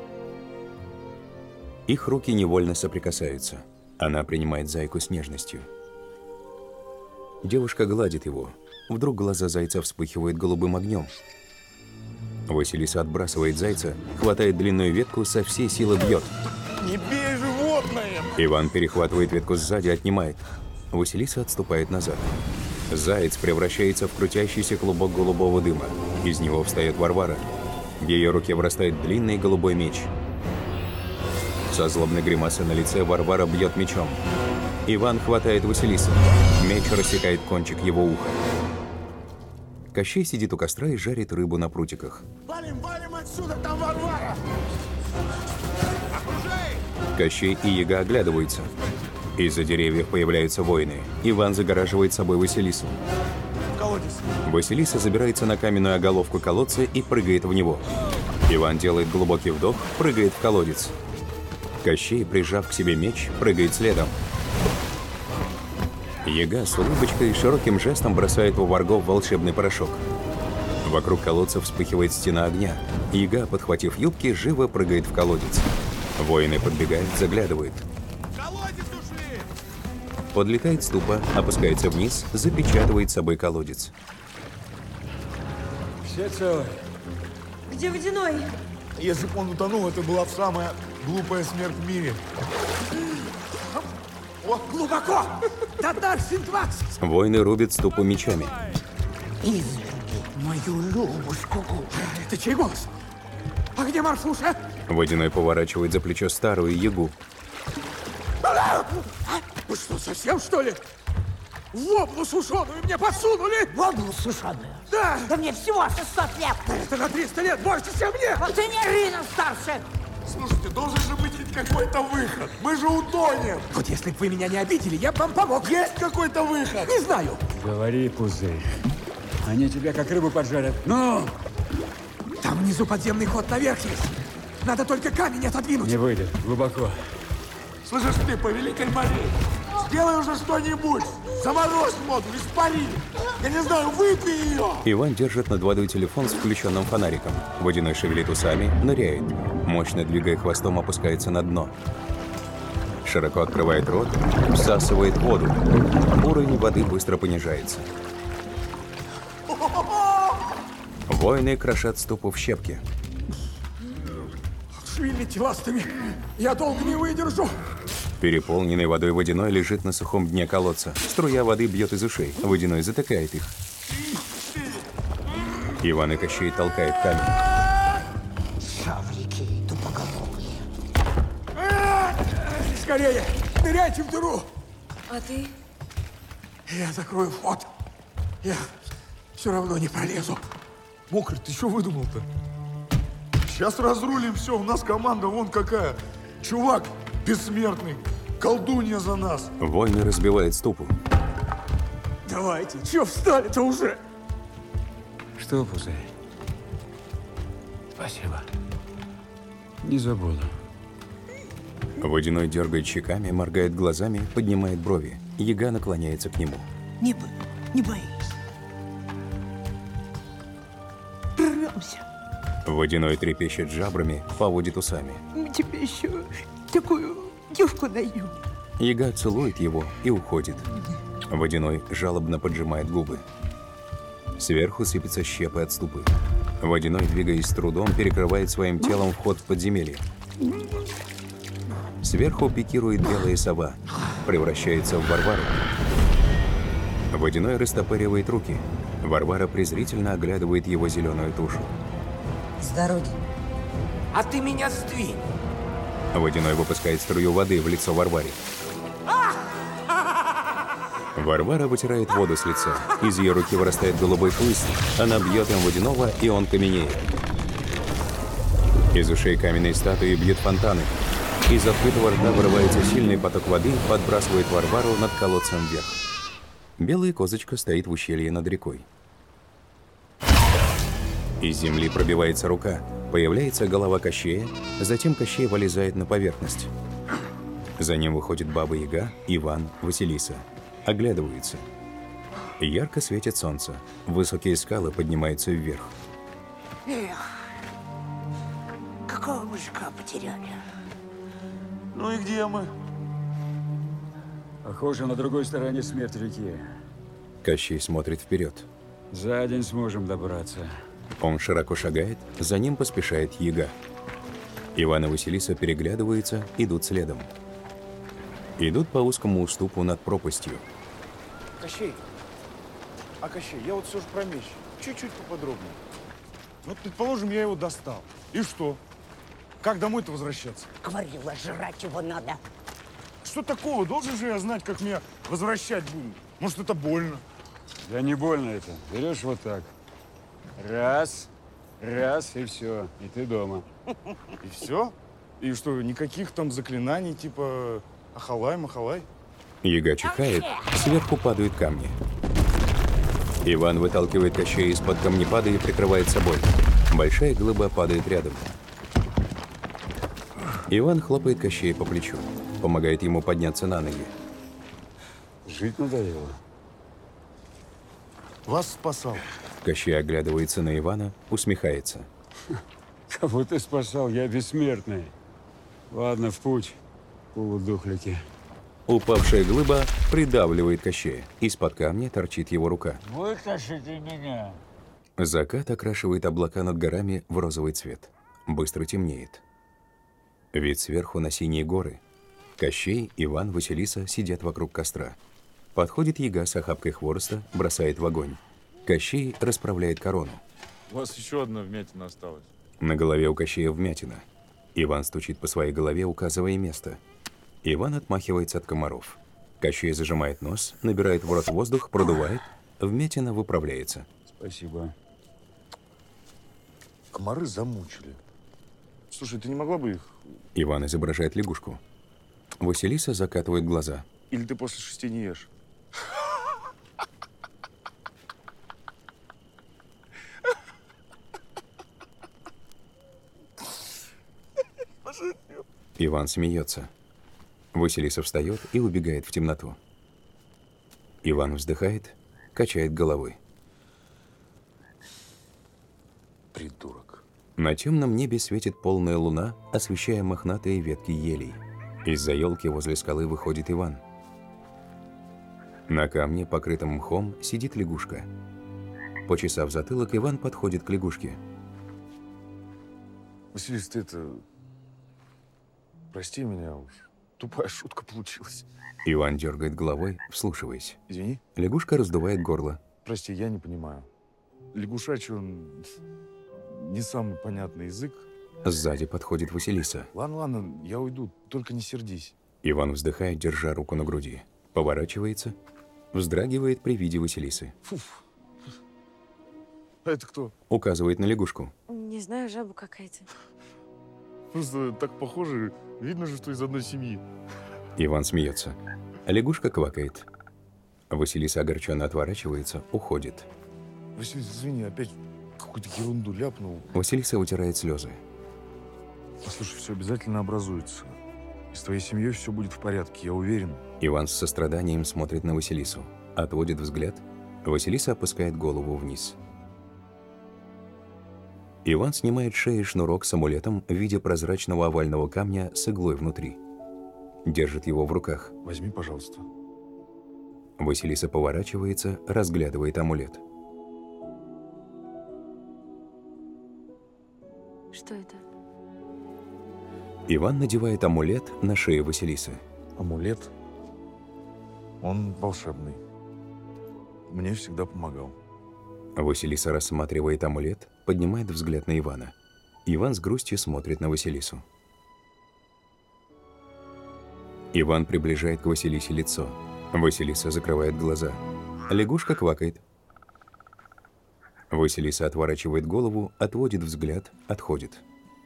Их руки невольно соприкасаются. Она принимает зайку с нежностью. Девушка гладит его. Вдруг глаза зайца вспыхивают голубым огнем. Василиса отбрасывает зайца, хватает длинную ветку, со всей силы бьет. Не бей животное! Иван перехватывает ветку сзади, отнимает. Василиса отступает назад. Заяц превращается в крутящийся клубок голубого дыма. Из него встает Варвара. В ее руке вырастает длинный голубой меч. Со злобной гримасой на лице Варвара бьет мечом. Иван хватает Василису. Меч рассекает кончик его уха. Кощей сидит у костра и жарит рыбу на прутиках. Валим, валим отсюда, там Варвара! Окружай! Кощей и Яга оглядываются. Из-за деревьев появляются воины. Иван загораживает собой Василису. Колодец. Василиса забирается на каменную оголовку колодца и прыгает в него. Иван делает глубокий вдох, прыгает в колодец. Кощей, прижав к себе меч, прыгает следом. Яга с улыбочкой и широким жестом бросает в варгов волшебный порошок. Вокруг колодца вспыхивает стена огня. Яга, подхватив юбки, живо прыгает в колодец. Воины подбегают, заглядывают. Колодец ушли! Подлетает ступа, опускается вниз, запечатывает собой колодец. Все целы. Где Водяной? Если бы он утонул, это была бы самая глупая смерть в мире. О, глубоко! Татар двадцать! Воины рубят ступу мечами. Изверги мою Любушку. Это чей голос? А где Марфуша? Водяной поворачивает за плечо старую ягу. Вы что, совсем, что ли? Воблу сушеную мне подсунули! Воблу сушеную? Да! Да мне всего шестьсот лет! Это на триста лет больше, чем мне! А ты не Рина старше! Слушайте, должен же быть хоть какой-то выход. Мы же утонем. Вот если бы вы меня не обидели, я бы вам помог. Есть какой-то выход? Не знаю. Говори, Пузырь. Они тебя как рыбу поджарят. Ну! Там внизу подземный ход наверх есть. Надо только камень отодвинуть. Не выйдет. Глубоко. Слышишь ты, повелитель морей, сделай уже что-нибудь. Заморозь воду, испари. Я не знаю, выпей ее. Иван держит над водой телефон с включенным фонариком. Водяной шевелит усами, ныряет. Мощно двигая хвостом, опускается на дно. Широко открывает рот, всасывает воду. Уровень воды быстро понижается. Воины крошат ступу в щепки. Шевелите ластами. Я долго не выдержу. Переполненный водой Водяной лежит на сухом дне колодца. Струя воды бьет из ушей. Водяной затыкает их. Иван и Кощей толкают камень. Шаврики тупоголовые. Скорее, ныряйте в дыру. А ты? Я закрою вход. Я все равно не пролезу. Мокрый, ты что выдумал-то? Сейчас разрулим все, у нас команда вон какая. Чувак бессмертный, колдунья за нас. Воины разбивают ступу. Давайте, че встали-то уже? Что, Пузырь? Спасибо. Не забуду. Водяной дергает щеками, моргает глазами, поднимает брови. Яга наклоняется к нему. Не, бо... не боись. Прорвемся. Водяной трепещет жабрами, поводит усами. Мы тебе еще такую девку даем. Яга целует его и уходит. Водяной жалобно поджимает губы. Сверху сыпятся щепы от ступы. Водяной, двигаясь с трудом, перекрывает своим телом вход в подземелье. Сверху пикирует белая сова, превращается в Варвару. Водяной растопыривает руки. Варвара презрительно оглядывает его зеленую тушу. С дороги. А ты меня сдвинь. Водяной выпускает струю воды в лицо Варваре. Варвара вытирает воду с лица. Из ее руки вырастает голубой хлыст. Она бьет им Водяного, и он каменеет. Из ушей каменной статуи бьют фонтаны. Из открытого рта вырывается сильный поток воды, подбрасывает Варвару над колодцем вверх. Белая козочка стоит в ущелье над рекой. Из земли пробивается рука. Появляется голова Кощея, затем Кощей вылезает на поверхность. За ним выходит Баба-Яга, Иван, Василиса. Оглядываются. Ярко светит солнце. Высокие скалы поднимаются вверх. Эх, какого мужика потеряли? Ну и где мы? Похоже, на другой стороне смерть реки. Кощей смотрит вперед. За день сможем добраться. Он широко шагает, за ним поспешает Яга. Иван и Василиса переглядываются, идут следом. Идут по узкому уступу над пропастью. Кощей, а Кощей, я вот все же про меч. Чуть-чуть поподробнее. Вот, предположим, я его достал. И что? Как домой-то возвращаться? Говорила, жрать его надо. Что такого? Должен же я знать, как меня возвращать будут. Может, это больно? Да не больно это. Берешь вот так. Раз, раз, и все. И ты дома. И все? И что, никаких там заклинаний, типа ахалай, махалай? Яга чихает, сверху падают камни. Иван выталкивает Кощея из-под камнепада и прикрывает собой. Большая глыба падает рядом. Иван хлопает Кощея по плечу, помогает ему подняться на ноги. Жить надоело. Вас спасал. Кощей оглядывается на Ивана, усмехается. Кого ты спасал? Я бессмертный. Ладно, в путь, полудухлики. Упавшая глыба придавливает Кощея. Из-под камня торчит его рука. Вытащите меня. Закат окрашивает облака над горами в розовый цвет. Быстро темнеет. Вид сверху на синие горы. Кощей, Иван, Василиса сидят вокруг костра. Подходит яга с охапкой хвороста, бросает в огонь. Кощей расправляет корону. У вас еще одна вмятина осталась. На голове у Кощея вмятина. Иван стучит по своей голове, указывая место. Иван отмахивается от комаров. Кощей зажимает нос, набирает в рот воздух, продувает. Вмятина выправляется. Спасибо. Комары замучили. Слушай, ты не могла бы их... Иван изображает лягушку. Василиса закатывает глаза. Или ты после шести не ешь? Иван смеется. Василиса встает и убегает в темноту. Иван вздыхает, качает головой. Придурок. На темном небе светит полная луна, освещая мохнатые ветки елей. Из-за елки возле скалы выходит Иван. На камне, покрытом мхом, сидит лягушка. Почесав затылок, Иван подходит к лягушке. Василис, ты это... Прости меня уж. Тупая шутка получилась. Иван дергает головой, вслушиваясь. Извини? Лягушка раздувает горло. Прости, я не понимаю. Лягушачий он... не самый понятный язык. Сзади подходит Василиса. Ладно, ладно, я уйду, только не сердись. Иван вздыхает, держа руку на груди. Поворачивается, вздрагивает при виде Василисы. Фуф. А это кто? Указывает на лягушку. Не знаю, жаба какая-то. Просто так похоже, видно же, что из одной семьи. Иван смеется. Лягушка квакает. Василиса огорченно отворачивается, уходит. Василиса, извини, опять какую-то ерунду ляпнул. Василиса вытирает слезы. Послушай, все обязательно образуется. И с твоей семьей все будет в порядке, я уверен. Иван с состраданием смотрит на Василису. Отводит взгляд. Василиса опускает голову вниз. Иван снимает с шеи шнурок с амулетом в виде прозрачного овального камня с иглой внутри. Держит его в руках. Возьми, пожалуйста. Василиса поворачивается, разглядывает амулет. Что это? Иван надевает амулет на шею Василисы. Амулет? Он волшебный. Мне всегда помогал. Василиса рассматривает амулет, поднимает взгляд на Ивана. Иван с грустью смотрит на Василису. Иван приближает к Василисе лицо. Василиса закрывает глаза. Лягушка квакает. Василиса отворачивает голову, отводит взгляд, отходит.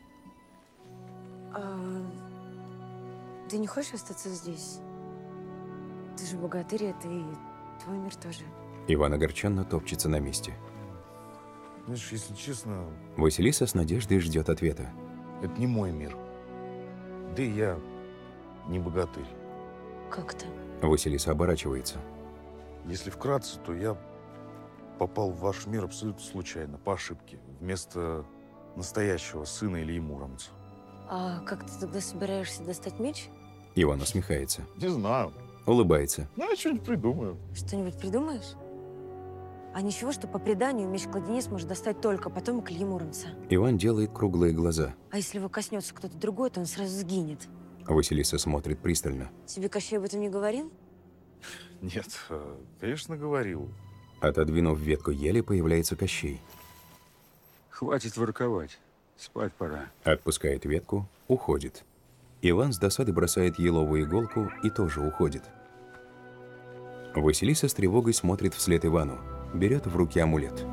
А, ты не хочешь остаться здесь? Ты же богатырь, это и твой мир тоже. Иван огорченно топчется на месте. Знаешь, если честно... Василиса с надеждой ждет ответа. Это не мой мир. Да и я не богатырь. Как то? Василиса оборачивается. Если вкратце, то я попал в ваш мир абсолютно случайно, по ошибке, вместо настоящего сына Ильи Муромца. А как ты тогда собираешься достать меч? Иван усмехается. Не знаю. Улыбается. Ну, я что-нибудь придумаю. Что-нибудь придумаешь? А ничего, что по преданию меч-кладенец может достать только потомок Ильи Муромца. Иван делает круглые глаза. А если его коснется кто-то другой, то он сразу сгинет. Василиса смотрит пристально. Тебе Кощей об этом не говорил? Нет, конечно, говорил. Отодвинув ветку ели, появляется Кощей. Хватит ворковать. Спать пора. Отпускает ветку, уходит. Иван с досады бросает еловую иголку и тоже уходит. Василиса с тревогой смотрит вслед Ивану. Берет в руки амулет.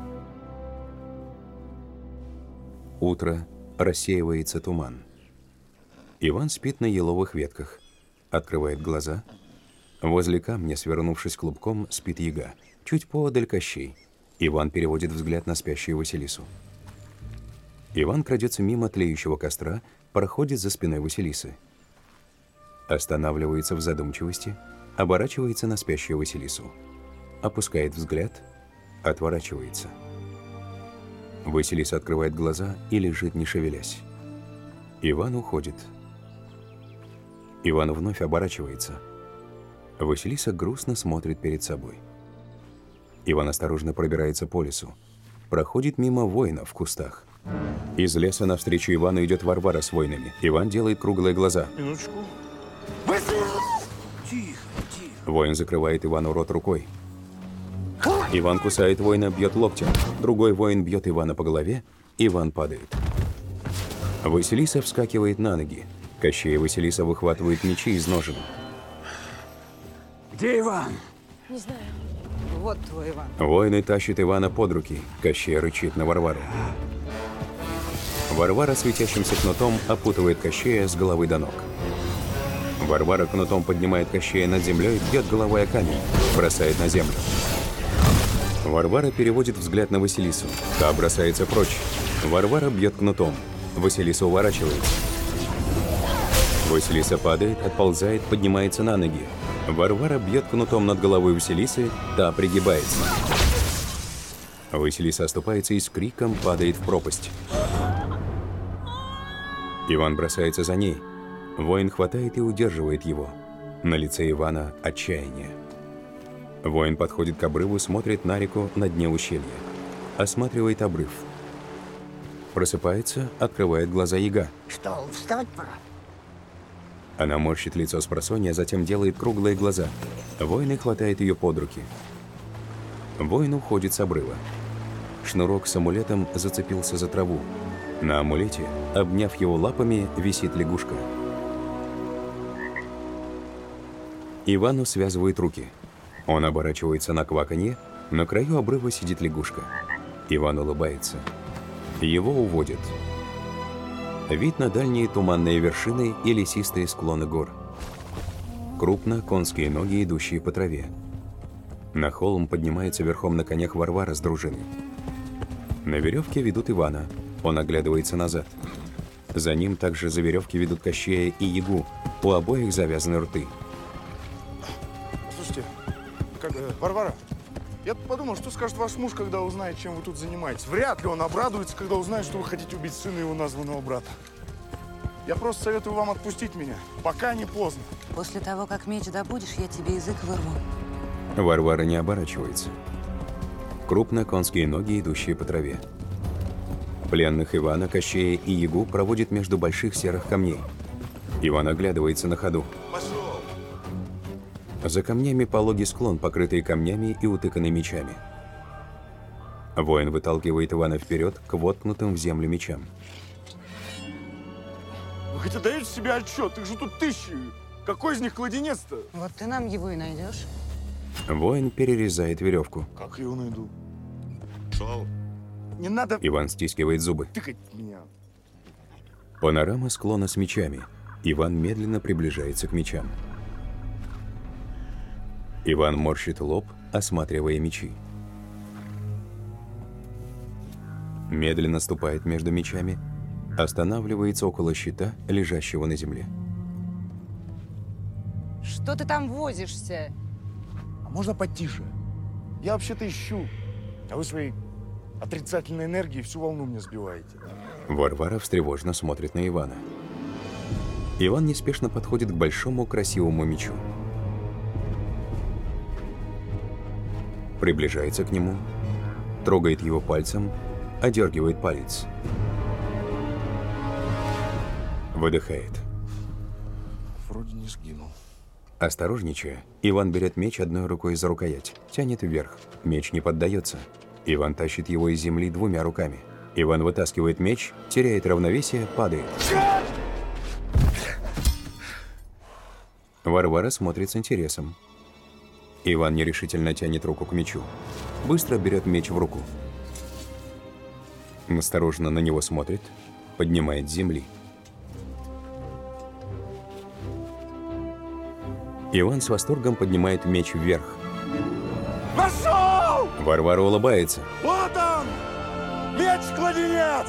Утро. Рассеивается туман. Иван спит на еловых ветках. Открывает глаза. Возле камня, свернувшись клубком, спит яга. Чуть поодаль Кощей. Иван переводит взгляд на спящую Василису. Иван крадется мимо тлеющего костра, проходит за спиной Василисы. Останавливается в задумчивости, оборачивается на спящую Василису. Опускает взгляд, отворачивается. Василиса открывает глаза и лежит, не шевелясь. Иван уходит. Иван вновь оборачивается. Василиса грустно смотрит перед собой. Иван осторожно пробирается по лесу. Проходит мимо воина в кустах. Из леса навстречу Ивану идет Варвара с воинами. Иван делает круглые глаза. Минуточку. Тихо, тихо. Воин закрывает Ивану рот рукой. Иван кусает воина, бьет локтем. Другой воин бьет Ивана по голове. Иван падает. Василиса вскакивает на ноги. Кощей и Василиса выхватывают мечи из ножен. Где Иван? Не знаю. Вот твой Иван. Воины тащат Ивана под руки. Кощей рычит на Варвару. Варвара светящимся кнутом опутывает Кощея с головы до ног. Варвара кнутом поднимает Кощея над землей, бьет головой о камень, бросает на землю. Варвара переводит взгляд на Василису. Та бросается прочь. Варвара бьет кнутом. Василиса уворачивается. Василиса падает, отползает, поднимается на ноги. Варвара бьет кнутом над головой Василисы, та пригибается. Василиса оступается и с криком падает в пропасть. Иван бросается за ней. Воин хватает и удерживает его. На лице Ивана отчаяние. Воин подходит к обрыву, смотрит на реку на дне ущелья. Осматривает обрыв. Просыпается, открывает глаза яга. Что, встать пора? Она морщит лицо спросонья, затем делает круглые глаза. Воин хватает ее под руки. Воин уходит с обрыва. Шнурок с амулетом зацепился за траву. На амулете, обняв его лапами, висит лягушка. Ивану связывают руки. Он оборачивается на кваканье, на краю обрыва сидит лягушка. Иван улыбается. Его уводят. Вид на дальние туманные вершины и лесистые склоны гор. Крупно конские ноги, идущие по траве. На холм поднимается верхом на конях Варвара с дружиной. На веревке ведут Ивана. Он оглядывается назад. За ним также за веревки ведут Кощея и Ягу. У обоих завязаны рты. Слушайте, как, э, Варвара, я подумал, что скажет ваш муж, когда узнает, чем вы тут занимаетесь. Вряд ли он обрадуется, когда узнает, что вы хотите убить сына его названного брата. Я просто советую вам отпустить меня, пока не поздно. После того, как меч добудешь, я тебе язык вырву. Варвара не оборачивается. Крупно конские ноги, идущие по траве. Пленных Ивана, Кощея и Ягу проводят между больших серых камней. Иван оглядывается на ходу. Пошел! За камнями пологий склон, покрытый камнями и утыканный мечами. Воин выталкивает Ивана вперед к воткнутым в землю мечам. Вы хоть отдаете себе отчет? Их же тут тысячи. Какой из них кладенец-то? Вот ты нам его и найдешь. Воин перерезает веревку. Как я его найду? Шел. Не надо... Иван стискивает зубы. Тыкать меня. Панорама склона с мечами. Иван медленно приближается к мечам. Иван морщит лоб, осматривая мечи. Медленно ступает между мечами, останавливается около щита, лежащего на земле. Что ты там возишься? А можно потише? Я вообще-то ищу, а вы своей отрицательной энергией всю волну мне сбиваете. Варвара встревоженно смотрит на Ивана. Иван неспешно подходит к большому красивому мечу. Приближается к нему, трогает его пальцем, одергивает палец. Выдыхает. Вроде не сгинул. Осторожничая, Иван берет меч одной рукой за рукоять, тянет вверх. Меч не поддается. Иван тащит его из земли двумя руками. Иван вытаскивает меч, теряет равновесие, падает. Варвара смотрит с интересом. Иван нерешительно тянет руку к мечу. Быстро берет меч в руку. Осторожно на него смотрит, поднимает с земли. Иван с восторгом поднимает меч вверх. Нашел! Варвара улыбается. Вот он! Меч-кладенец!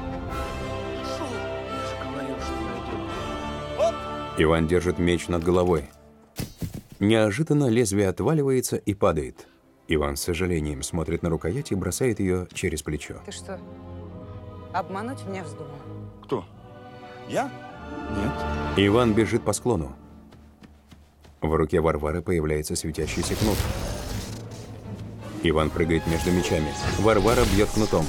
Иван держит меч над головой. Неожиданно лезвие отваливается и падает. Иван с сожалением смотрит на рукоять и бросает ее через плечо. Ты что, обмануть меня вздумал? Кто? Я? Нет. Иван бежит по склону. В руке Варвары появляется светящийся кнут. Иван прыгает между мечами. Варвара бьет кнутом.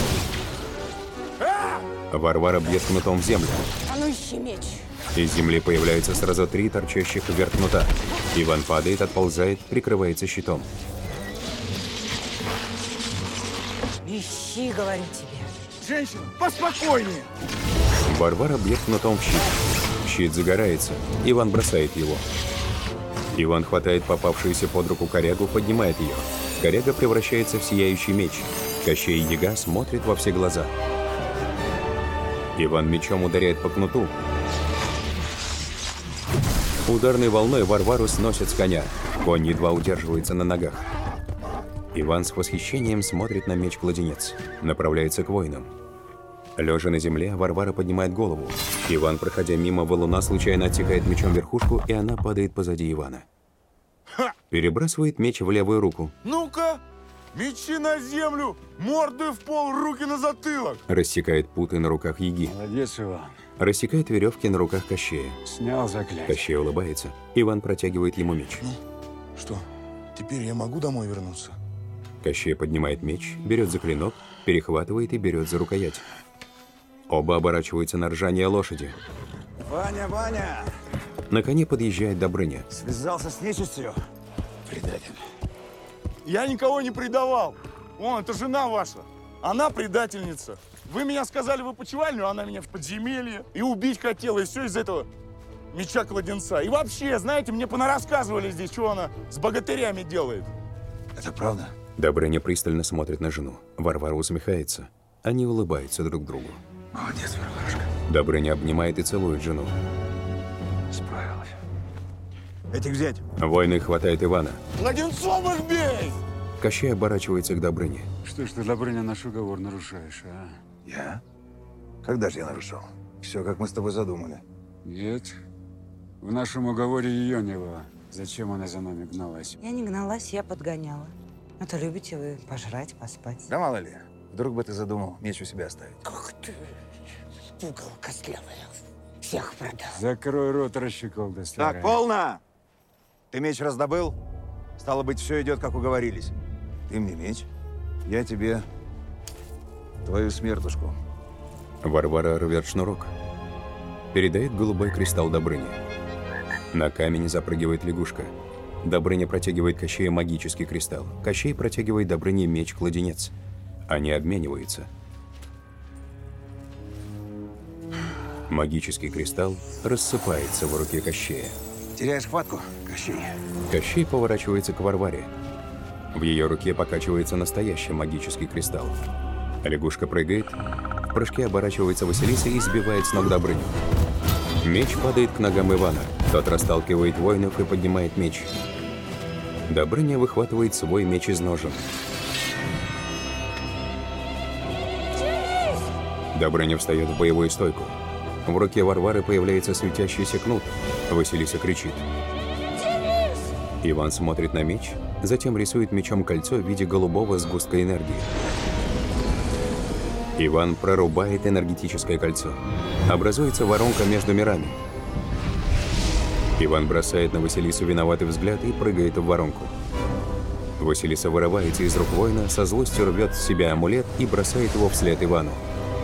Варвара бьет кнутом в землю. А ну ищи меч. Из земли появляются сразу три торчащих вверх кнута. Иван падает, отползает, прикрывается щитом. Ищи, говорю тебе. Женщина, поспокойнее. Варвара бьет кнутом в щит. Щит загорается. Иван бросает его. Иван хватает попавшуюся под руку корягу, поднимает ее. Коряга превращается в сияющий меч. Кощей Яга смотрит во все глаза. Иван мечом ударяет по кнуту. Ударной волной Варвару сносят с коня. Конь едва удерживается на ногах. Иван с восхищением смотрит на меч-кладенец. Направляется к воинам. Лежа на земле, Варвара поднимает голову. Иван, проходя мимо валуна, случайно отсекает мечом верхушку, и она падает позади Ивана. Ха! Перебрасывает меч в левую руку. Ну-ка, мечи на землю, морды в пол, руки на затылок. Рассекает путы на руках Яги. Молодец, Иван. Рассекает веревки на руках Кощея. Снял заклятие. Кощей улыбается. Иван протягивает ему меч. Ну, что, теперь я могу домой вернуться? Кощей поднимает меч, берет за клинок, перехватывает и берет за рукоять. Оба оборачиваются на ржание лошади. Ваня, Ваня! На коне подъезжает Добрыня. Связался с нечистью? Предатель. Я никого не предавал. Вон, это жена ваша. Она предательница. Вы меня сказали в опочивальню, она меня в подземелье. И убить хотела, и все из этого меча-кладенца. И вообще, знаете, мне понарассказывали здесь, что она с богатырями делает. Это правда? Добрыня пристально смотрит на жену. Варвара усмехается. Они улыбаются друг другу. Молодец, Варварушка. Добрыня обнимает и целует жену. Справилась. Этих взять. Воины хватает Ивана. Кладенцом их бей! Кощей оборачивается к Добрыне. Что ж ты, Добрыня, наш уговор нарушаешь, а? Я? Когда же я нарушал? Все, как мы с тобой задумали. Нет. В нашем уговоре ее не было. Зачем она за нами гналась? Я не гналась, я подгоняла. А то любите вы пожрать, поспать. Да мало ли. Вдруг бы ты задумал меч у себя оставить. Как ты, пугало костлявая, всех продал. Закрой рот, расщеколда старая. Так, полно! Ты меч раздобыл? Стало быть, все идет, как уговорились. Ты мне меч, я тебе твою смертушку. Варвара рвет шнурок. Передает голубой кристалл Добрыне. На камень запрыгивает лягушка. Добрыня протягивает Кощею магический кристалл. Кощей протягивает Добрыне меч-кладенец. Они обмениваются. Магический кристалл рассыпается в руке Кощея. Теряешь хватку, Кощей? Кощей поворачивается к Варваре. В ее руке покачивается настоящий магический кристалл. Лягушка прыгает, в прыжке оборачивается Василиса и сбивает с ног Добрыню. Меч падает к ногам Ивана. Тот расталкивает воинов и поднимает меч. Добрыня выхватывает свой меч из ножен. Добрыня встает в боевую стойку. В руке Варвары появляется светящийся кнут. Василиса кричит. Денис! Иван смотрит на меч, затем рисует мечом кольцо в виде голубого сгустка энергии. Иван прорубает энергетическое кольцо. Образуется воронка между мирами. Иван бросает на Василису виноватый взгляд и прыгает в воронку. Василиса вырывается из рук воина, со злостью рвет с себя амулет и бросает его вслед Ивану.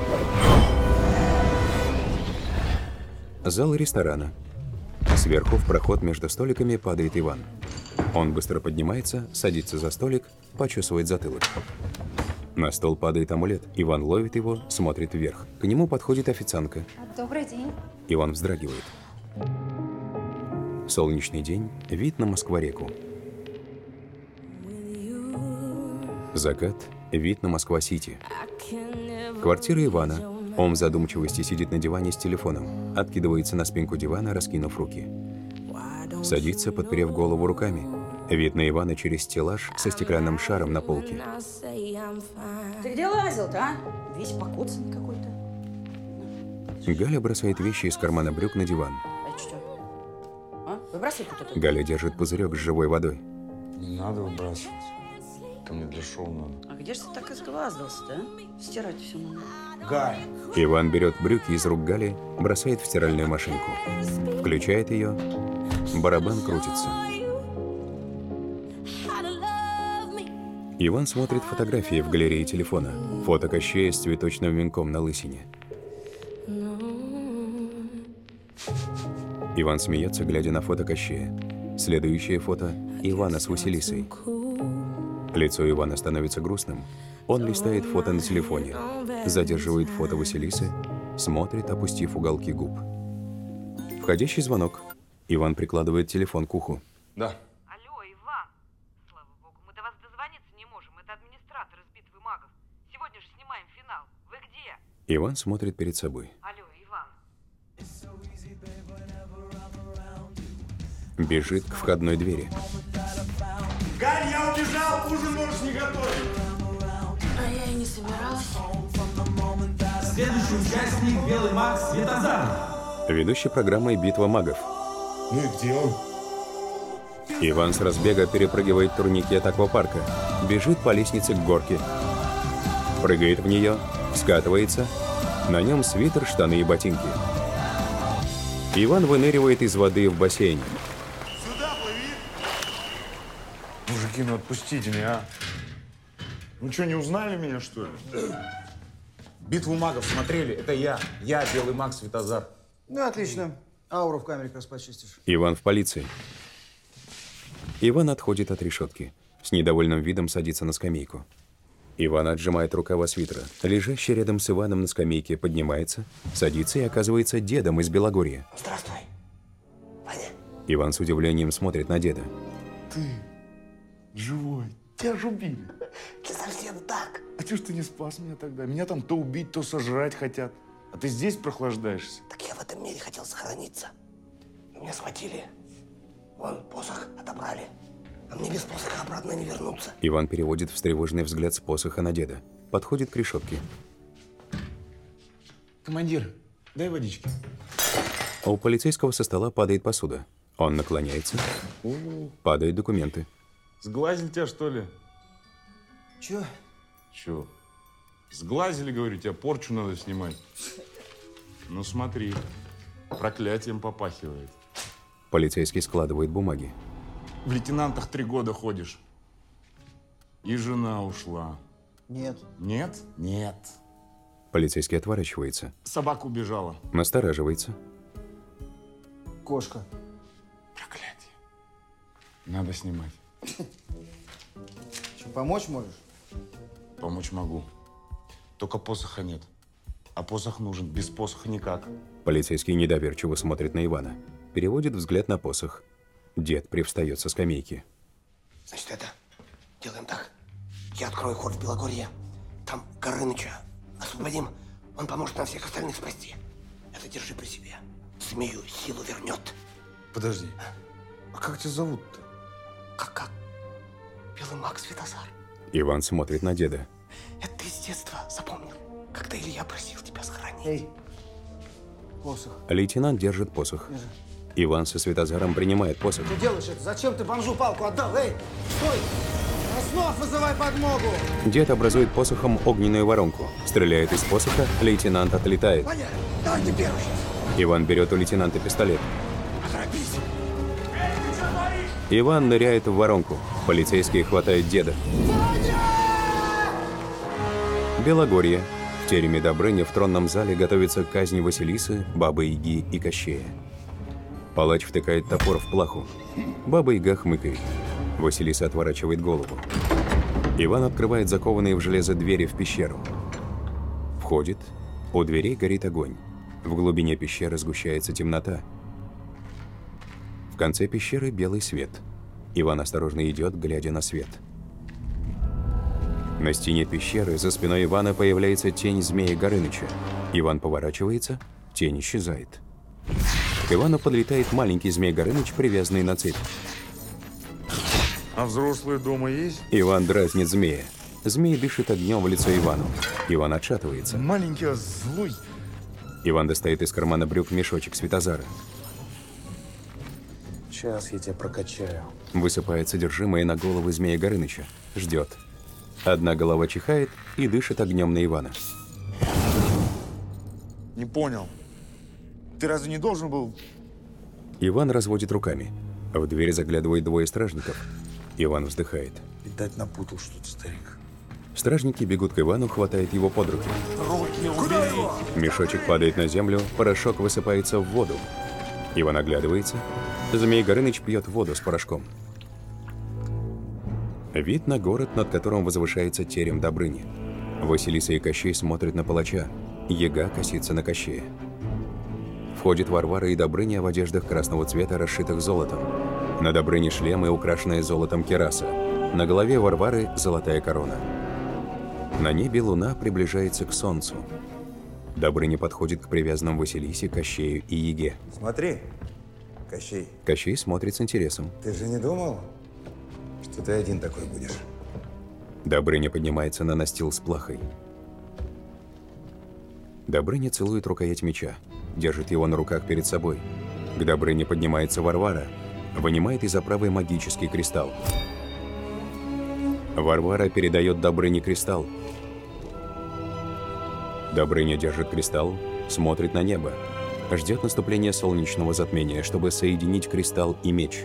Зал ресторана. Сверху в проход между столиками падает Иван. Он быстро поднимается, садится за столик, почесывает затылок. На стол падает амулет. Иван ловит его, смотрит вверх. К нему подходит официантка. Добрый день. Иван вздрагивает. Солнечный день, вид на Москва-реку. Закат, вид на Москва-Сити. Квартира Ивана. Он в задумчивости сидит на диване с телефоном, откидывается на спинку дивана, раскинув руки. Садится, подперев голову руками. Вид на Ивана через стеллаж со стеклянным шаром на полке. Ты где лазил-то, а? Весь покоцанный какой-то. Галя бросает вещи из кармана брюк на диван. А это что? А? Выбрасывай кто-то. Галя держит пузырек с живой водой. Не надо выбрасывать. Это мне для шоу надо. А где же ты так изгваздался-то, а? Стирать все надо. Галь. Иван берет брюки из рук Гали, бросает в стиральную машинку. Включает ее, Барабан крутится. Иван смотрит фотографии в галерее телефона. Фото Кощея с цветочным венком на лысине. Иван смеется, глядя на фото Кощея. Следующее фото – Ивана с Василисой. Лицо Ивана становится грустным. Он листает фото на телефоне, задерживает фото Василисы, смотрит, опустив уголки губ. Входящий звонок. Иван прикладывает телефон к уху. Да. Алло, Иван. Слава богу, мы до вас дозвониться не можем. Это администратор из битвы магов. Сегодня же снимаем финал. Вы где? Иван смотрит перед собой. Алло, Иван. Бежит к входной двери. Галь, я убежал, ужин можешь не готовить. А я и не собиралась. Следующий участник — белый маг Светозар. Ведущий программой «Битва магов». Ну и где он? Иван с разбега перепрыгивает турникет аквапарка. Бежит по лестнице к горке. Прыгает в нее, скатывается. На нем свитер, штаны и ботинки. Иван выныривает из воды в бассейне. Мужики, ну отпустите меня, а? Ну что, не узнали меня, что ли? Битву магов смотрели? Это я. Я, белый маг Светозар. Ну, отлично. Ауру в камере как раз почистишь. Иван в полиции. Иван отходит от решетки. С недовольным видом садится на скамейку. Иван отжимает рукава свитера. Лежащий рядом с Иваном на скамейке поднимается, садится и оказывается дедом из Белогорья. Здравствуй, Ваня. Иван с удивлением смотрит на деда. Ты живой. Тебя же убили. Ты совсем так. А чё ж ты не спас меня тогда? Меня там то убить, то сожрать хотят. А ты здесь прохлаждаешься? Так я в этом мире хотел сохраниться. Но меня схватили. Вон, посох отобрали. А мне без посоха обратно не вернуться. Иван переводит встревоженный взгляд с посоха на деда. Подходит к решетке. Командир, дай водички. У полицейского со стола падает посуда. Он наклоняется. О, падают документы. сглазили тебя, что ли? Чё? Чё? Сглазили, говорю, тебя порчу надо снимать. Ну смотри, проклятием попахивает. Полицейский складывает бумаги. В лейтенантах три года ходишь. И жена ушла. Нет. Нет? Нет. Полицейский отворачивается. Собака убежала. Настораживается. Кошка. Проклятие. Надо снимать. Что, помочь можешь? Помочь могу. Только посоха нет. А посох нужен. Без посоха никак. Полицейский недоверчиво смотрит на Ивана. Переводит взгляд на посох. Дед привстает со скамейки. Значит, это делаем так. Я открою ход в Белогорье. Там Горыныча освободим. Он поможет нам всех остальных спасти. Это держи при себе. Змею силу вернет. Подожди. А как тебя зовут-то? Как-как? Белый маг Светозар. Иван смотрит на деда. Это ты с детства запомнил, когда Илья просил тебя сохранить. Эй, посох. Лейтенант держит посох. Держи. Иван со Светозаром принимает посох. Ты делаешь это? Зачем ты бомжу палку отдал? Эй, стой! Основ, вызывай подмогу! Дед образует посохом огненную воронку. Стреляет из посоха, лейтенант отлетает. Понятно. Давай ты первый сейчас. Иван берет у лейтенанта пистолет. Поторопись. Эй, ты что творишь? Иван ныряет в воронку. Полицейские хватают деда. Белогорье. В тереме Добрыни в тронном зале готовится к казни Василисы, Бабы-Яги и Кощея. Палач втыкает топор в плаху. Баба-Яга хмыкает. Василиса отворачивает голову. Иван открывает закованные в железо двери в пещеру. Входит. У дверей горит огонь. В глубине пещеры сгущается темнота. В конце пещеры белый свет. Иван осторожно идет, глядя на свет. На стене пещеры за спиной Ивана появляется тень змея Горыныча. Иван поворачивается, тень исчезает. К Ивану подлетает маленький змей Горыныч, привязанный на цепь. А взрослые дома есть? Иван дразнит змея. Змей дышит огнем в лицо Ивану. Иван отшатывается. Маленький, а злой. Иван достает из кармана брюк мешочек Светозара. Сейчас я тебя прокачаю. Высыпает содержимое на голову змея Горыныча. Ждет. Одна голова чихает и дышит огнем на Ивана. Не понял. Ты разве не должен был Иван разводит руками. В дверь заглядывают двое стражников. Иван вздыхает. Видать, напутал что-то, старик. Стражники бегут к Ивану, хватают его под руки. Руки убери! Мешочек падает на землю, порошок высыпается в воду. Иван оглядывается. Змей Горыныч пьет воду с порошком. Вид на город, над которым возвышается терем Добрыни. Василиса и Кощей смотрят на палача. Яга косится на Кощея. Входит Варвара и Добрыня в одеждах красного цвета, расшитых золотом. На Добрыне шлем и украшенная золотом кираса. На голове Варвары золотая корона. На небе луна приближается к солнцу. Добрыня подходит к привязанным Василисе, Кощею и Яге. Смотри, Кощей. Кощей смотрит с интересом. Ты же не думал, что ты один такой будешь? Добрыня поднимается на настил с плахой. Добрыня целует рукоять меча, держит его на руках перед собой. К Добрыне поднимается Варвара, вынимает из оправы магический кристалл. Варвара передает Добрыне кристалл. Добрыня держит кристалл, смотрит на небо, ждет наступления солнечного затмения, чтобы соединить кристалл и меч.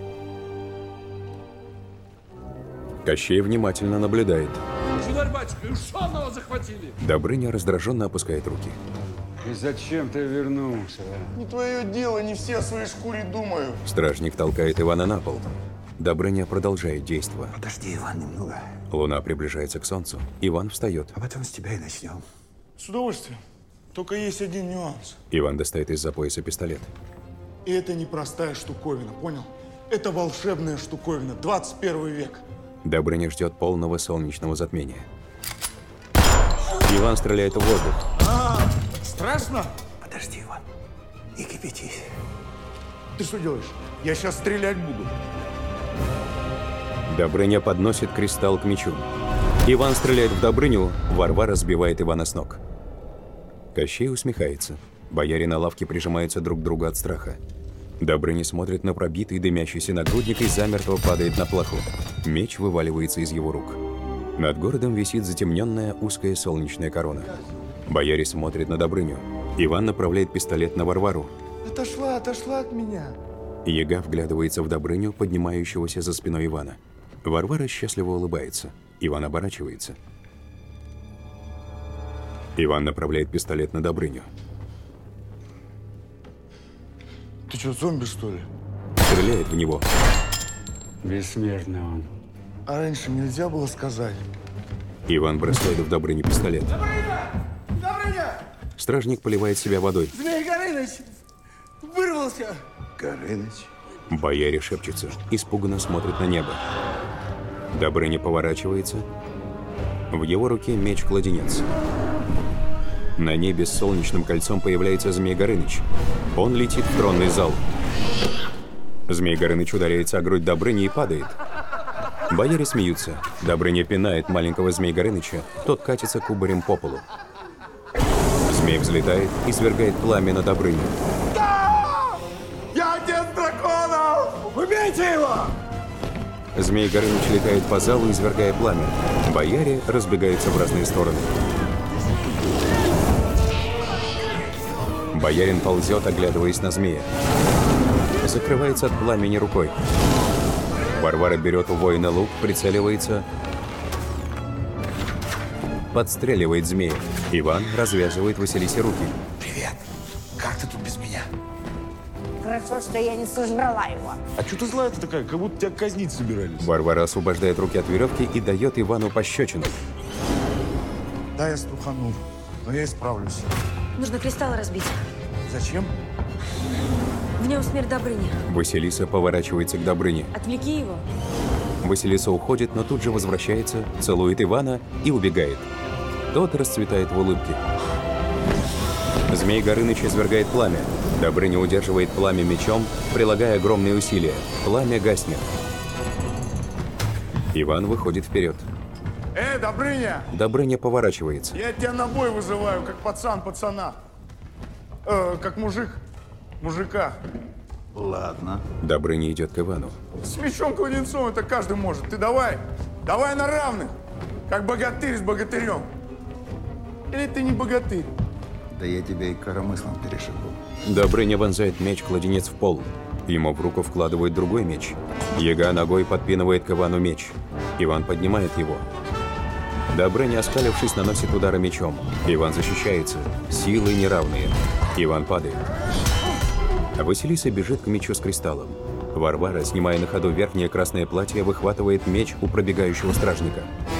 Кощей внимательно наблюдает. Государь батюшка, Ушанова захватили. Добрыня раздраженно опускает руки. И зачем ты вернулся? Не твое дело, не все о своей шкуре думаю. Стражник толкает Ивана на пол. Добрыня продолжает действо. Подожди, Иван, немного. Луна приближается к солнцу. Иван встает. А потом с тебя и начнем. С удовольствием. Только есть один нюанс. Иван достает из-за пояса пистолет. И это не простая штуковина, понял? Это волшебная штуковина, двадцать первый век. Добрыня ждет полного солнечного затмения. Иван стреляет в воздух. А, страшно? Подожди, Иван, не кипятись. Ты что делаешь? Я сейчас стрелять буду. Добрыня подносит кристалл к мечу. Иван стреляет в Добрыню, Варвара сбивает Ивана с ног. Кощей усмехается. Бояре на лавке прижимаются друг к другу от страха. Добрыня смотрит на пробитый дымящийся нагрудник и замертво падает на плаху. Меч вываливается из его рук. Над городом висит затемненная узкая солнечная корона. Бояре смотрят на Добрыню. Иван направляет пистолет на Варвару. Отошла, отошла от меня. Яга вглядывается в Добрыню, поднимающегося за спиной Ивана. Варвара счастливо улыбается. Иван оборачивается. Иван направляет пистолет на Добрыню. Ты что, зомби, что ли? Стреляет в него. Бессмертный он. А раньше нельзя было сказать. Иван бросает в Добрыню пистолет. Добрыня! Добрыня! Стражник поливает себя водой. Змей Горыныч! Вырвался! Горыныч? Бояре шепчутся, испуганно смотрят на небо. Добрыня поворачивается. В его руке меч-кладенец. На небе с солнечным кольцом появляется Змей Горыныч. Он летит в тронный зал. Змей Горыныч ударяется о грудь Добрыни и падает. Бояре смеются. Добрыня пинает маленького Змей Горыныча. Тот катится кубарем по полу. Змей взлетает и свергает пламя на Добрыню. Да! Я отец драконов! Убейте его! Змей Горыныч летает по залу, извергая пламя. Бояре разбегаются в разные стороны. Боярин ползет, оглядываясь на змея. Закрывается от пламени рукой. Варвара берет у воина лук, прицеливается, подстреливает змея. Иван развязывает Василисе руки. Привет. Как ты тут без меня? Хорошо, что я не сожрала его. А что ты злая-то такая, как будто тебя казнить собирались? Варвара освобождает руки от веревки и дает Ивану пощечину. Да, я струханул, но я исправлюсь. Нужно кристалл разбить. Зачем? В нем смерть Добрыни. Василиса поворачивается к Добрыне. Отвлеки его. Василиса уходит, но тут же возвращается, целует Ивана и убегает. Тот расцветает в улыбке. Змей Горыныч извергает пламя. Добрыня удерживает пламя мечом, прилагая огромные усилия. Пламя гаснет. Иван выходит вперед. Эй, Добрыня! Добрыня поворачивается. Я тебя на бой вызываю, как пацан пацана. Э, как мужик мужика. Ладно. Добрыня идет к Ивану. С мечом-кладенцом это каждый может. Ты давай, давай на равных, как богатырь с богатырем. Или ты не богатырь? Да я тебя и коромыслом перешибу. Добрыня вонзает меч-кладенец в пол. Ему в руку вкладывают другой меч. Яга ногой подпинывает к Ивану меч. Иван поднимает его. Добрыня, оскалившись, наносит удары мечом. Иван защищается. Силы неравные. Иван падает. Василиса бежит к мечу с кристаллом. Варвара, снимая на ходу верхнее красное платье, выхватывает меч у пробегающего стражника.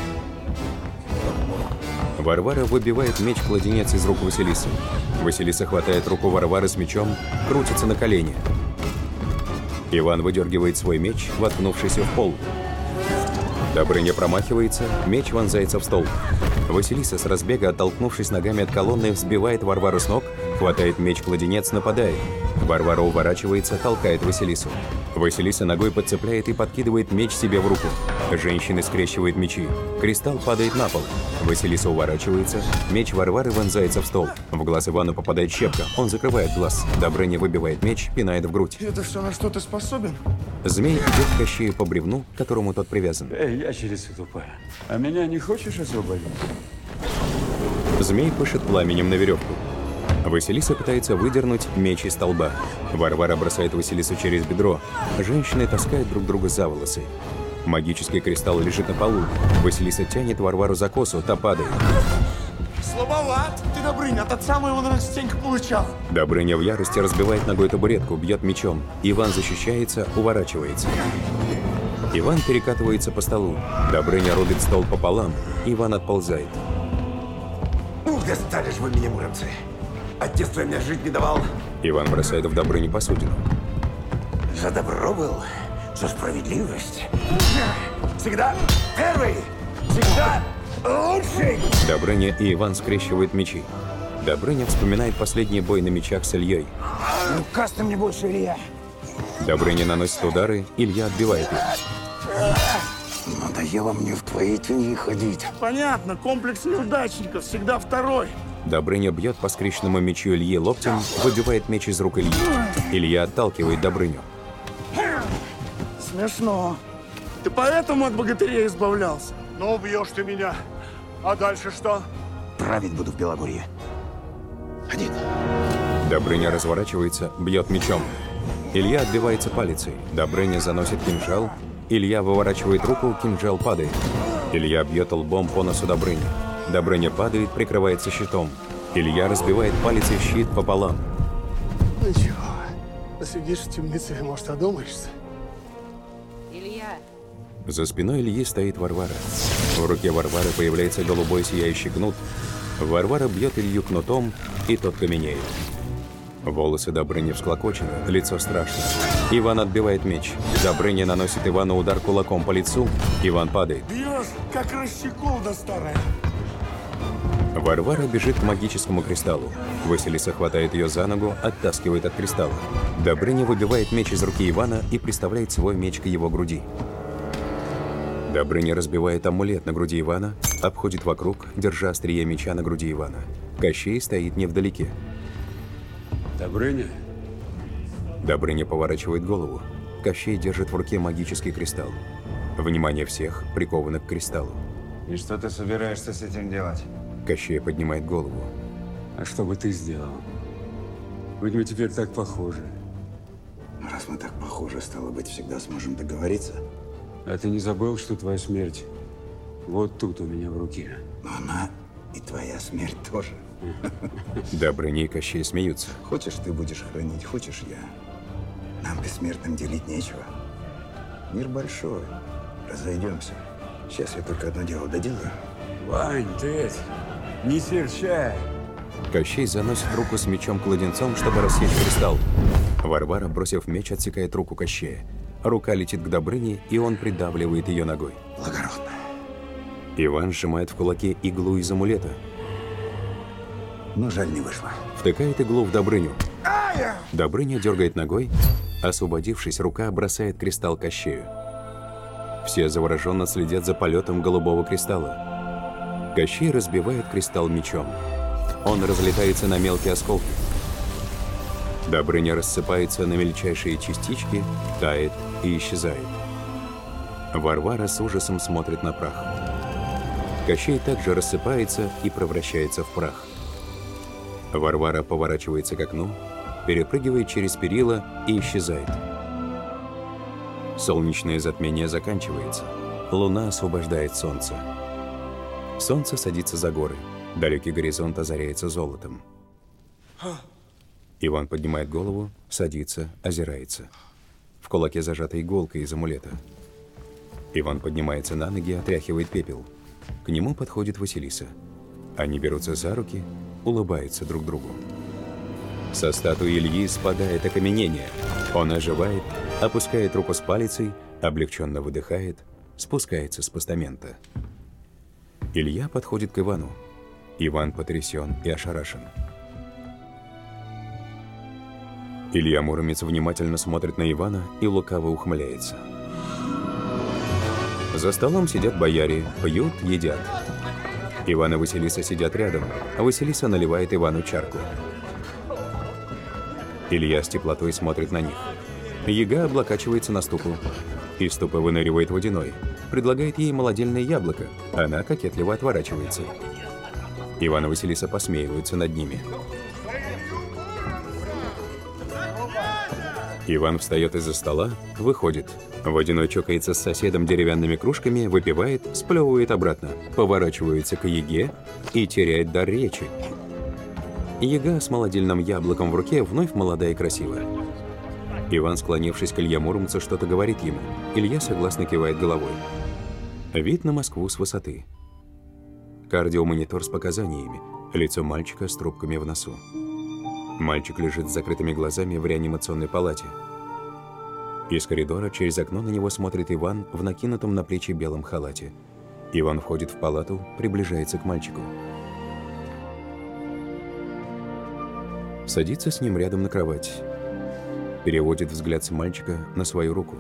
Варвара выбивает меч-кладенец из рук Василисы. Василиса хватает руку Варвары с мечом, крутится на колени. Иван выдергивает свой меч, воткнувшийся в пол. Добрыня промахивается, меч вонзается в стол. Василиса с разбега, оттолкнувшись ногами от колонны, взбивает Варвару с ног, хватает меч-кладенец, нападает. Варвара уворачивается, толкает Василису. Василиса ногой подцепляет и подкидывает меч себе в руку. Женщины скрещивают мечи. Кристалл падает на пол. Василиса уворачивается, меч Варвары вонзается в стол. В глаз Ивану попадает щепка, он закрывает глаз. Добрыня выбивает меч, пинает в грудь. Это все, на что ты способен? Змей идет к Кащею по бревну, к которому тот привязан. Эй, ящерица тупая, а меня не хочешь освободить? Змей пышет пламенем на веревку. Василиса пытается выдернуть меч из столба. Варвара бросает Василису через бедро. Женщины таскают друг друга за волосы. Магический кристалл лежит на полу. Василиса тянет Варвару за косу, та падает. Слабоват ты, Добрыня, от отца моего на стеньку получал. Добрыня в ярости разбивает ногой табуретку, бьет мечом. Иван защищается, уворачивается. Иван перекатывается по столу. Добрыня рубит стол пополам. Иван отползает. Ух, достали ж вы меня, муромцы. Отец твой меня жить не давал. Иван бросает в Добрыню посудину. За добро был, за справедливость. Всегда первый, всегда лучший. Добрыня и Иван скрещивают мечи. Добрыня вспоминает последний бой на мечах с Ильей. Ну, каста мне больше, Илья. Добрыня наносит удары, Илья отбивает их. Надоело мне в твои тени ходить. Понятно, комплекс неудачников всегда второй. Добрыня бьет по скрещенному мечу Ильи локтем, выбивает меч из рук Ильи. Илья отталкивает Добрыню. Смешно. Ты поэтому от богатырей избавлялся? Ну, убьешь ты меня. А дальше что? Править буду в Белогорье. Один. Добрыня разворачивается, бьет мечом. Илья отбивается палицей. Добрыня заносит кинжал. Илья выворачивает руку, кинжал падает. Илья бьет лбом по носу Добрыни. Добрыня падает, прикрывается щитом. Илья разбивает палицей щит пополам. Ничего. Посидишь в темнице, может, одумаешься. Илья. За спиной Ильи стоит Варвара. В руке Варвары появляется голубой сияющий кнут. Варвара бьет Илью кнутом, и тот каменеет. Волосы Добрыни всклокочены, лицо страшно. Иван отбивает меч. Добрыня наносит Ивану удар кулаком по лицу. Иван падает. Бьешь, как расщеколда старая. Варвара бежит к магическому кристаллу. Василиса хватает ее за ногу, оттаскивает от кристалла. Добрыня выбивает меч из руки Ивана и приставляет свой меч к его груди. Добрыня разбивает амулет на груди Ивана, обходит вокруг, держа острие меча на груди Ивана. Кощей стоит невдалеке. Добрыня? Добрыня поворачивает голову. Кощей держит в руке магический кристалл. Внимание всех приковано к кристаллу. И что ты собираешься с этим делать? Кощей поднимает голову. А что бы ты сделал? Ведь мы теперь так похожи. Раз мы так похожи, стало быть, всегда сможем договориться. А ты не забыл, что твоя смерть вот тут у меня в руке? Но она и твоя смерть тоже. Добрыня и Кощей смеются. Хочешь, ты будешь хранить, хочешь я. Нам, бессмертным, делить нечего. Мир большой. Разойдемся. Сейчас я только одно дело доделаю. Вань, ты не серчай. Кощей заносит руку с мечом-кладенцом, чтобы рассечь кристалл. Варвара, бросив меч, отсекает руку Кощея. Рука летит к Добрыне, и он придавливает ее ногой. Благородно. Иван сжимает в кулаке иглу из амулета. Но жаль, не вышло. Втыкает иглу в Добрыню. Добрыня дергает ногой. Освободившись, рука бросает кристалл Кощею. Все завороженно следят за полетом голубого кристалла. Кощей разбивает кристалл мечом. Он разлетается на мелкие осколки. Добрыня рассыпается на мельчайшие частички, тает и исчезает. Варвара с ужасом смотрит на прах. Кощей также рассыпается и превращается в прах. Варвара поворачивается к окну, перепрыгивает через перила и исчезает. Солнечное затмение заканчивается. Луна освобождает солнце. Солнце садится за горы. Далекий горизонт озаряется золотом. Иван поднимает голову, садится, озирается. В кулаке зажата иголка из амулета. Иван поднимается на ноги, отряхивает пепел. К нему подходит Василиса. Они берутся за руки, улыбаются друг другу. Со статуи Ильи спадает окаменение. Он оживает, опускает руку с палицей, облегченно выдыхает, спускается с постамента. Илья подходит к Ивану. Иван потрясен и ошарашен. Илья Муромец внимательно смотрит на Ивана и лукаво ухмыляется. За столом сидят бояре, пьют, едят. Иван и Василиса сидят рядом, а Василиса наливает Ивану чарку. Илья с теплотой смотрит на них. Яга облокачивается на ступу. Из ступы выныривает водяной. Предлагает ей молодильное яблоко. Она кокетливо отворачивается. Иван и Василиса посмеиваются над ними. Иван встает из-за стола, выходит. Водяной чокается с соседом деревянными кружками, выпивает, сплевывает обратно, поворачивается к Яге и теряет дар речи. Яга с молодильным яблоком в руке вновь молода и красива. Иван, склонившись к Илье Муромцу, что-то говорит ему. Илья согласно кивает головой. Вид на Москву с высоты. Кардиомонитор с показаниями. Лицо мальчика с трубками в носу. Мальчик лежит с закрытыми глазами в реанимационной палате. Из коридора через окно на него смотрит Иван в накинутом на плечи белом халате. Иван входит в палату, приближается к мальчику. Садится с ним рядом на кровать. Переводит взгляд с мальчика на свою руку.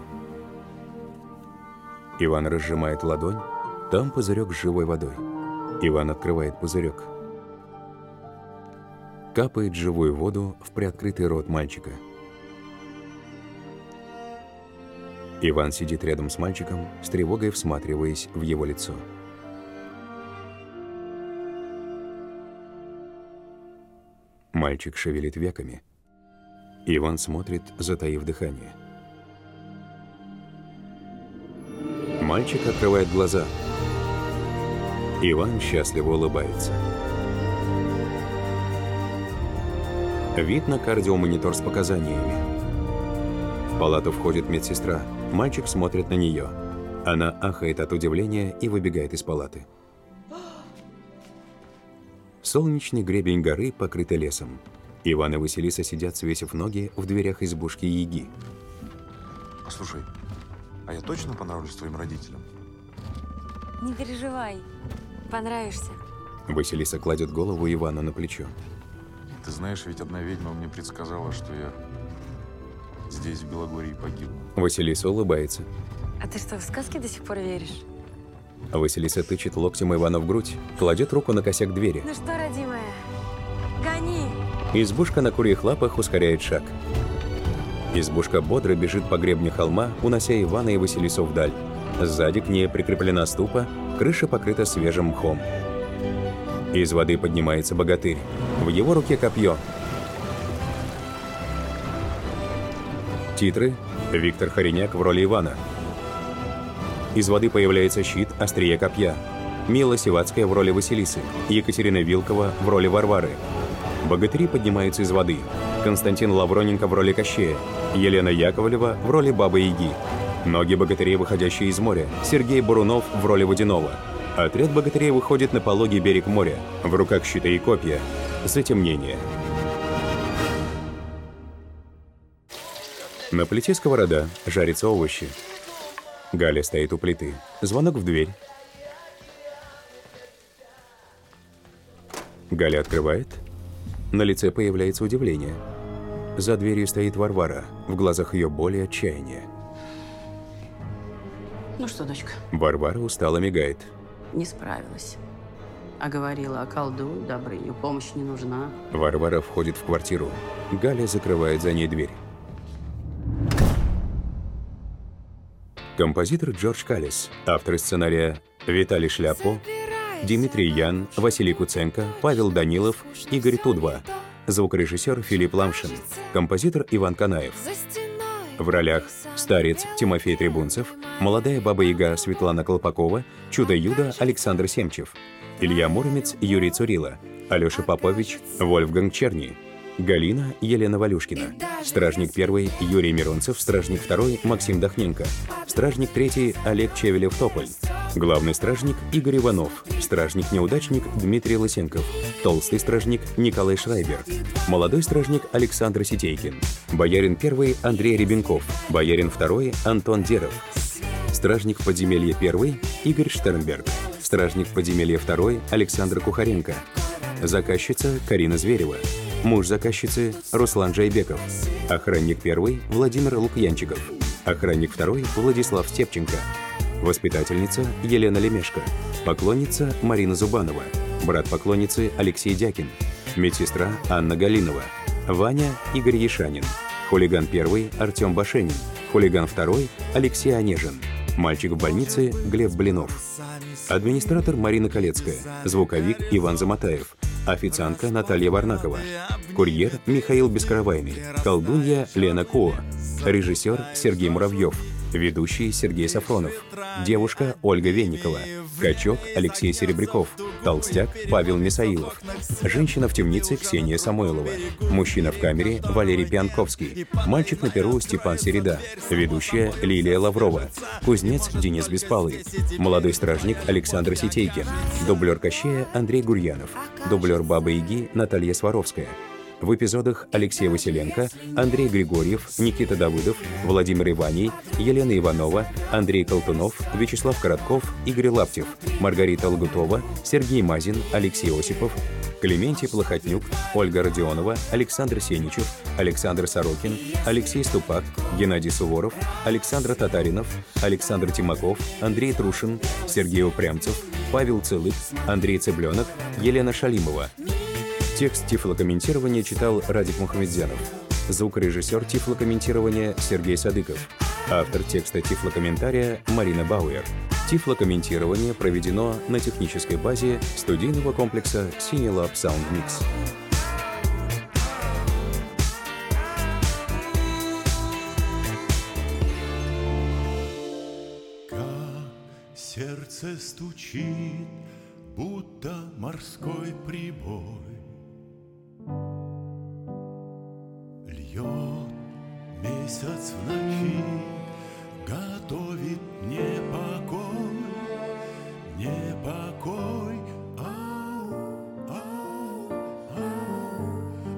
Иван разжимает ладонь, там пузырек с живой водой. Иван открывает пузырек. Капает живую воду в приоткрытый рот мальчика. Иван сидит рядом с мальчиком, с тревогой всматриваясь в его лицо. Мальчик шевелит веками. Иван смотрит, затаив дыхание. Мальчик открывает глаза. Иван счастливо улыбается. Вид на кардиомонитор с показаниями. В палату входит медсестра. Мальчик смотрит на нее. Она ахает от удивления и выбегает из палаты. Солнечный гребень горы покрыт лесом. Иван и Василиса сидят, свесив ноги в дверях избушки Яги. Слушай, а я точно понравлюсь твоим родителям? Не переживай, понравишься. Василиса кладет голову Ивана на плечо. Ты знаешь, ведь одна ведьма мне предсказала, что я здесь, в Белогорье, погибну. Василиса улыбается. А ты что, в сказки до сих пор веришь? Василиса тычет локтем Ивана в грудь, кладет руку на косяк двери. Ну что, родимая, гони! Избушка на курьих лапах ускоряет шаг. Избушка бодро бежит по гребню холма, унося Ивана и Василису вдаль. Сзади к ней прикреплена ступа, крыша покрыта свежим мхом. Из воды поднимается богатырь. В его руке копье. Титры. Виктор Хореняк в роли Ивана. Из воды появляется щит, острие копья. Мила Сивацкая в роли Василисы. Екатерина Вилкова в роли Варвары. Богатыри поднимаются из воды. Константин Лавроненко в роли Кощея. Елена Яковлева в роли Бабы-Яги. Ноги богатырей, выходящие из моря. Сергей Бурунов в роли Водяного. Отряд богатырей выходит на пологий берег моря. В руках щиты и копья. Затемнение. На плите сковорода, жарятся овощи. Галя стоит у плиты. Звонок в дверь. Галя открывает. На лице появляется удивление. За дверью стоит Варвара. В глазах ее боль и отчаяние. Ну что, дочка? Варвара устало мигает. Не справилась. А говорила, околдуй, Добрыню, помощь не нужна. Варвара входит в квартиру. Галя закрывает за ней дверь. Композитор Джордж Каллес, авторы сценария Виталий Шляпо, Дмитрий Ян, Василий Куценко, Павел Данилов, Игорь Тудва, звукорежиссер Филипп Ламшин, композитор Иван Канаев. За стеной В ролях старец Тимофей Трибунцев, молодая баба-яга Светлана Колпакова, чудо-юдо Александр Семчев, Илья Муромец, Юрий Цурила, Алеша Попович, Вольфганг Черни, Галина Елена Валюшкина, стражник первый Юрий Миронцев, стражник второй Максим Дахненко, стражник третий Олег Чевелев-Тополь, главный стражник Игорь Иванов, стражник-неудачник Дмитрий Лысенков, толстый стражник Николай Шрайбер, молодой стражник Александр Ситейкин, боярин первый Андрей Ребенков, боярин второй Антон Деров, стражник подземелья первый Игорь Штернберг, стражник подземелья второй Александр Кухаренко, заказчица Карина Зверева, муж заказчицы Руслан Жайбеков, охранник первый Владимир Лукьянчиков, охранник второй Владислав Степченко, воспитательница Елена Лемешко, поклонница Марина Зубанова, брат поклонницы Алексей Дякин, медсестра Анна Галинова, Ваня Игорь Ешанин, хулиган первый Артем Башенин, хулиган второй Алексей Онежин, мальчик в больнице Глеб Блинов, администратор Марина Колецкая, звуковик Иван Замотаев, официантка Наталья Варнакова, курьер Михаил Бескаравайный, колдунья Лена Коа, режиссер Сергей Муравьев, ведущий Сергей Сафронов, девушка Ольга Венникова, качок Алексей Серебряков, толстяк Павел Мисаилов, женщина в темнице Ксения Самойлова, мужчина в камере Валерий Пьянковский, мальчик на перу Степан Середа, ведущая Лилия Лаврова, кузнец Денис Беспалый, молодой стражник Александр Ситейкин, дублер Кощея Андрей Гурьянов, дублер Бабы-Яги Наталья Сваровская. В эпизодах Алексей Василенко, Андрей Григорьев, Никита Давыдов, Владимир Иваний, Елена Иванова, Андрей Колтунов, Вячеслав Коротков, Игорь Лаптев, Маргарита Лагутова, Сергей Мазин, Алексей Осипов, Клементий Плохотнюк, Ольга Родионова, Александр Сеничев, Александр Сорокин, Алексей Ступак, Геннадий Суворов, Александр Татаринов, Александр Тимаков, Андрей Трушин, Сергей Упрямцев, Павел Цылык, Андрей Цыбленок, Елена Шалимова. Текст тифлокомментирования читал Радик Мухамедзянов. Звукорежиссер тифлокомментирования Сергей Садыков. Автор текста тифлокомментария Марина Бауэр. Тифлокомментирование проведено на технической базе студийного комплекса Cinelab Sound Mix. Как сердце стучит, будто морской прибой. Льет месяц в ночи, готовит мне покой, не покой. Ау, ау, ау,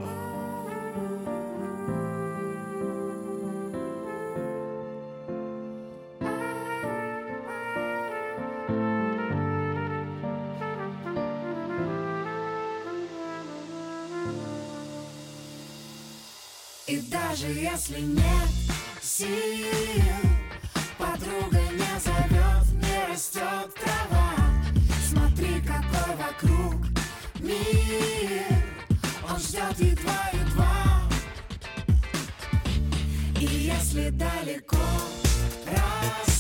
И даже если нет сил, подруга не зовет, не растет трава. Смотри, какой вокруг мир, он ждет едва-едва. И если далеко раз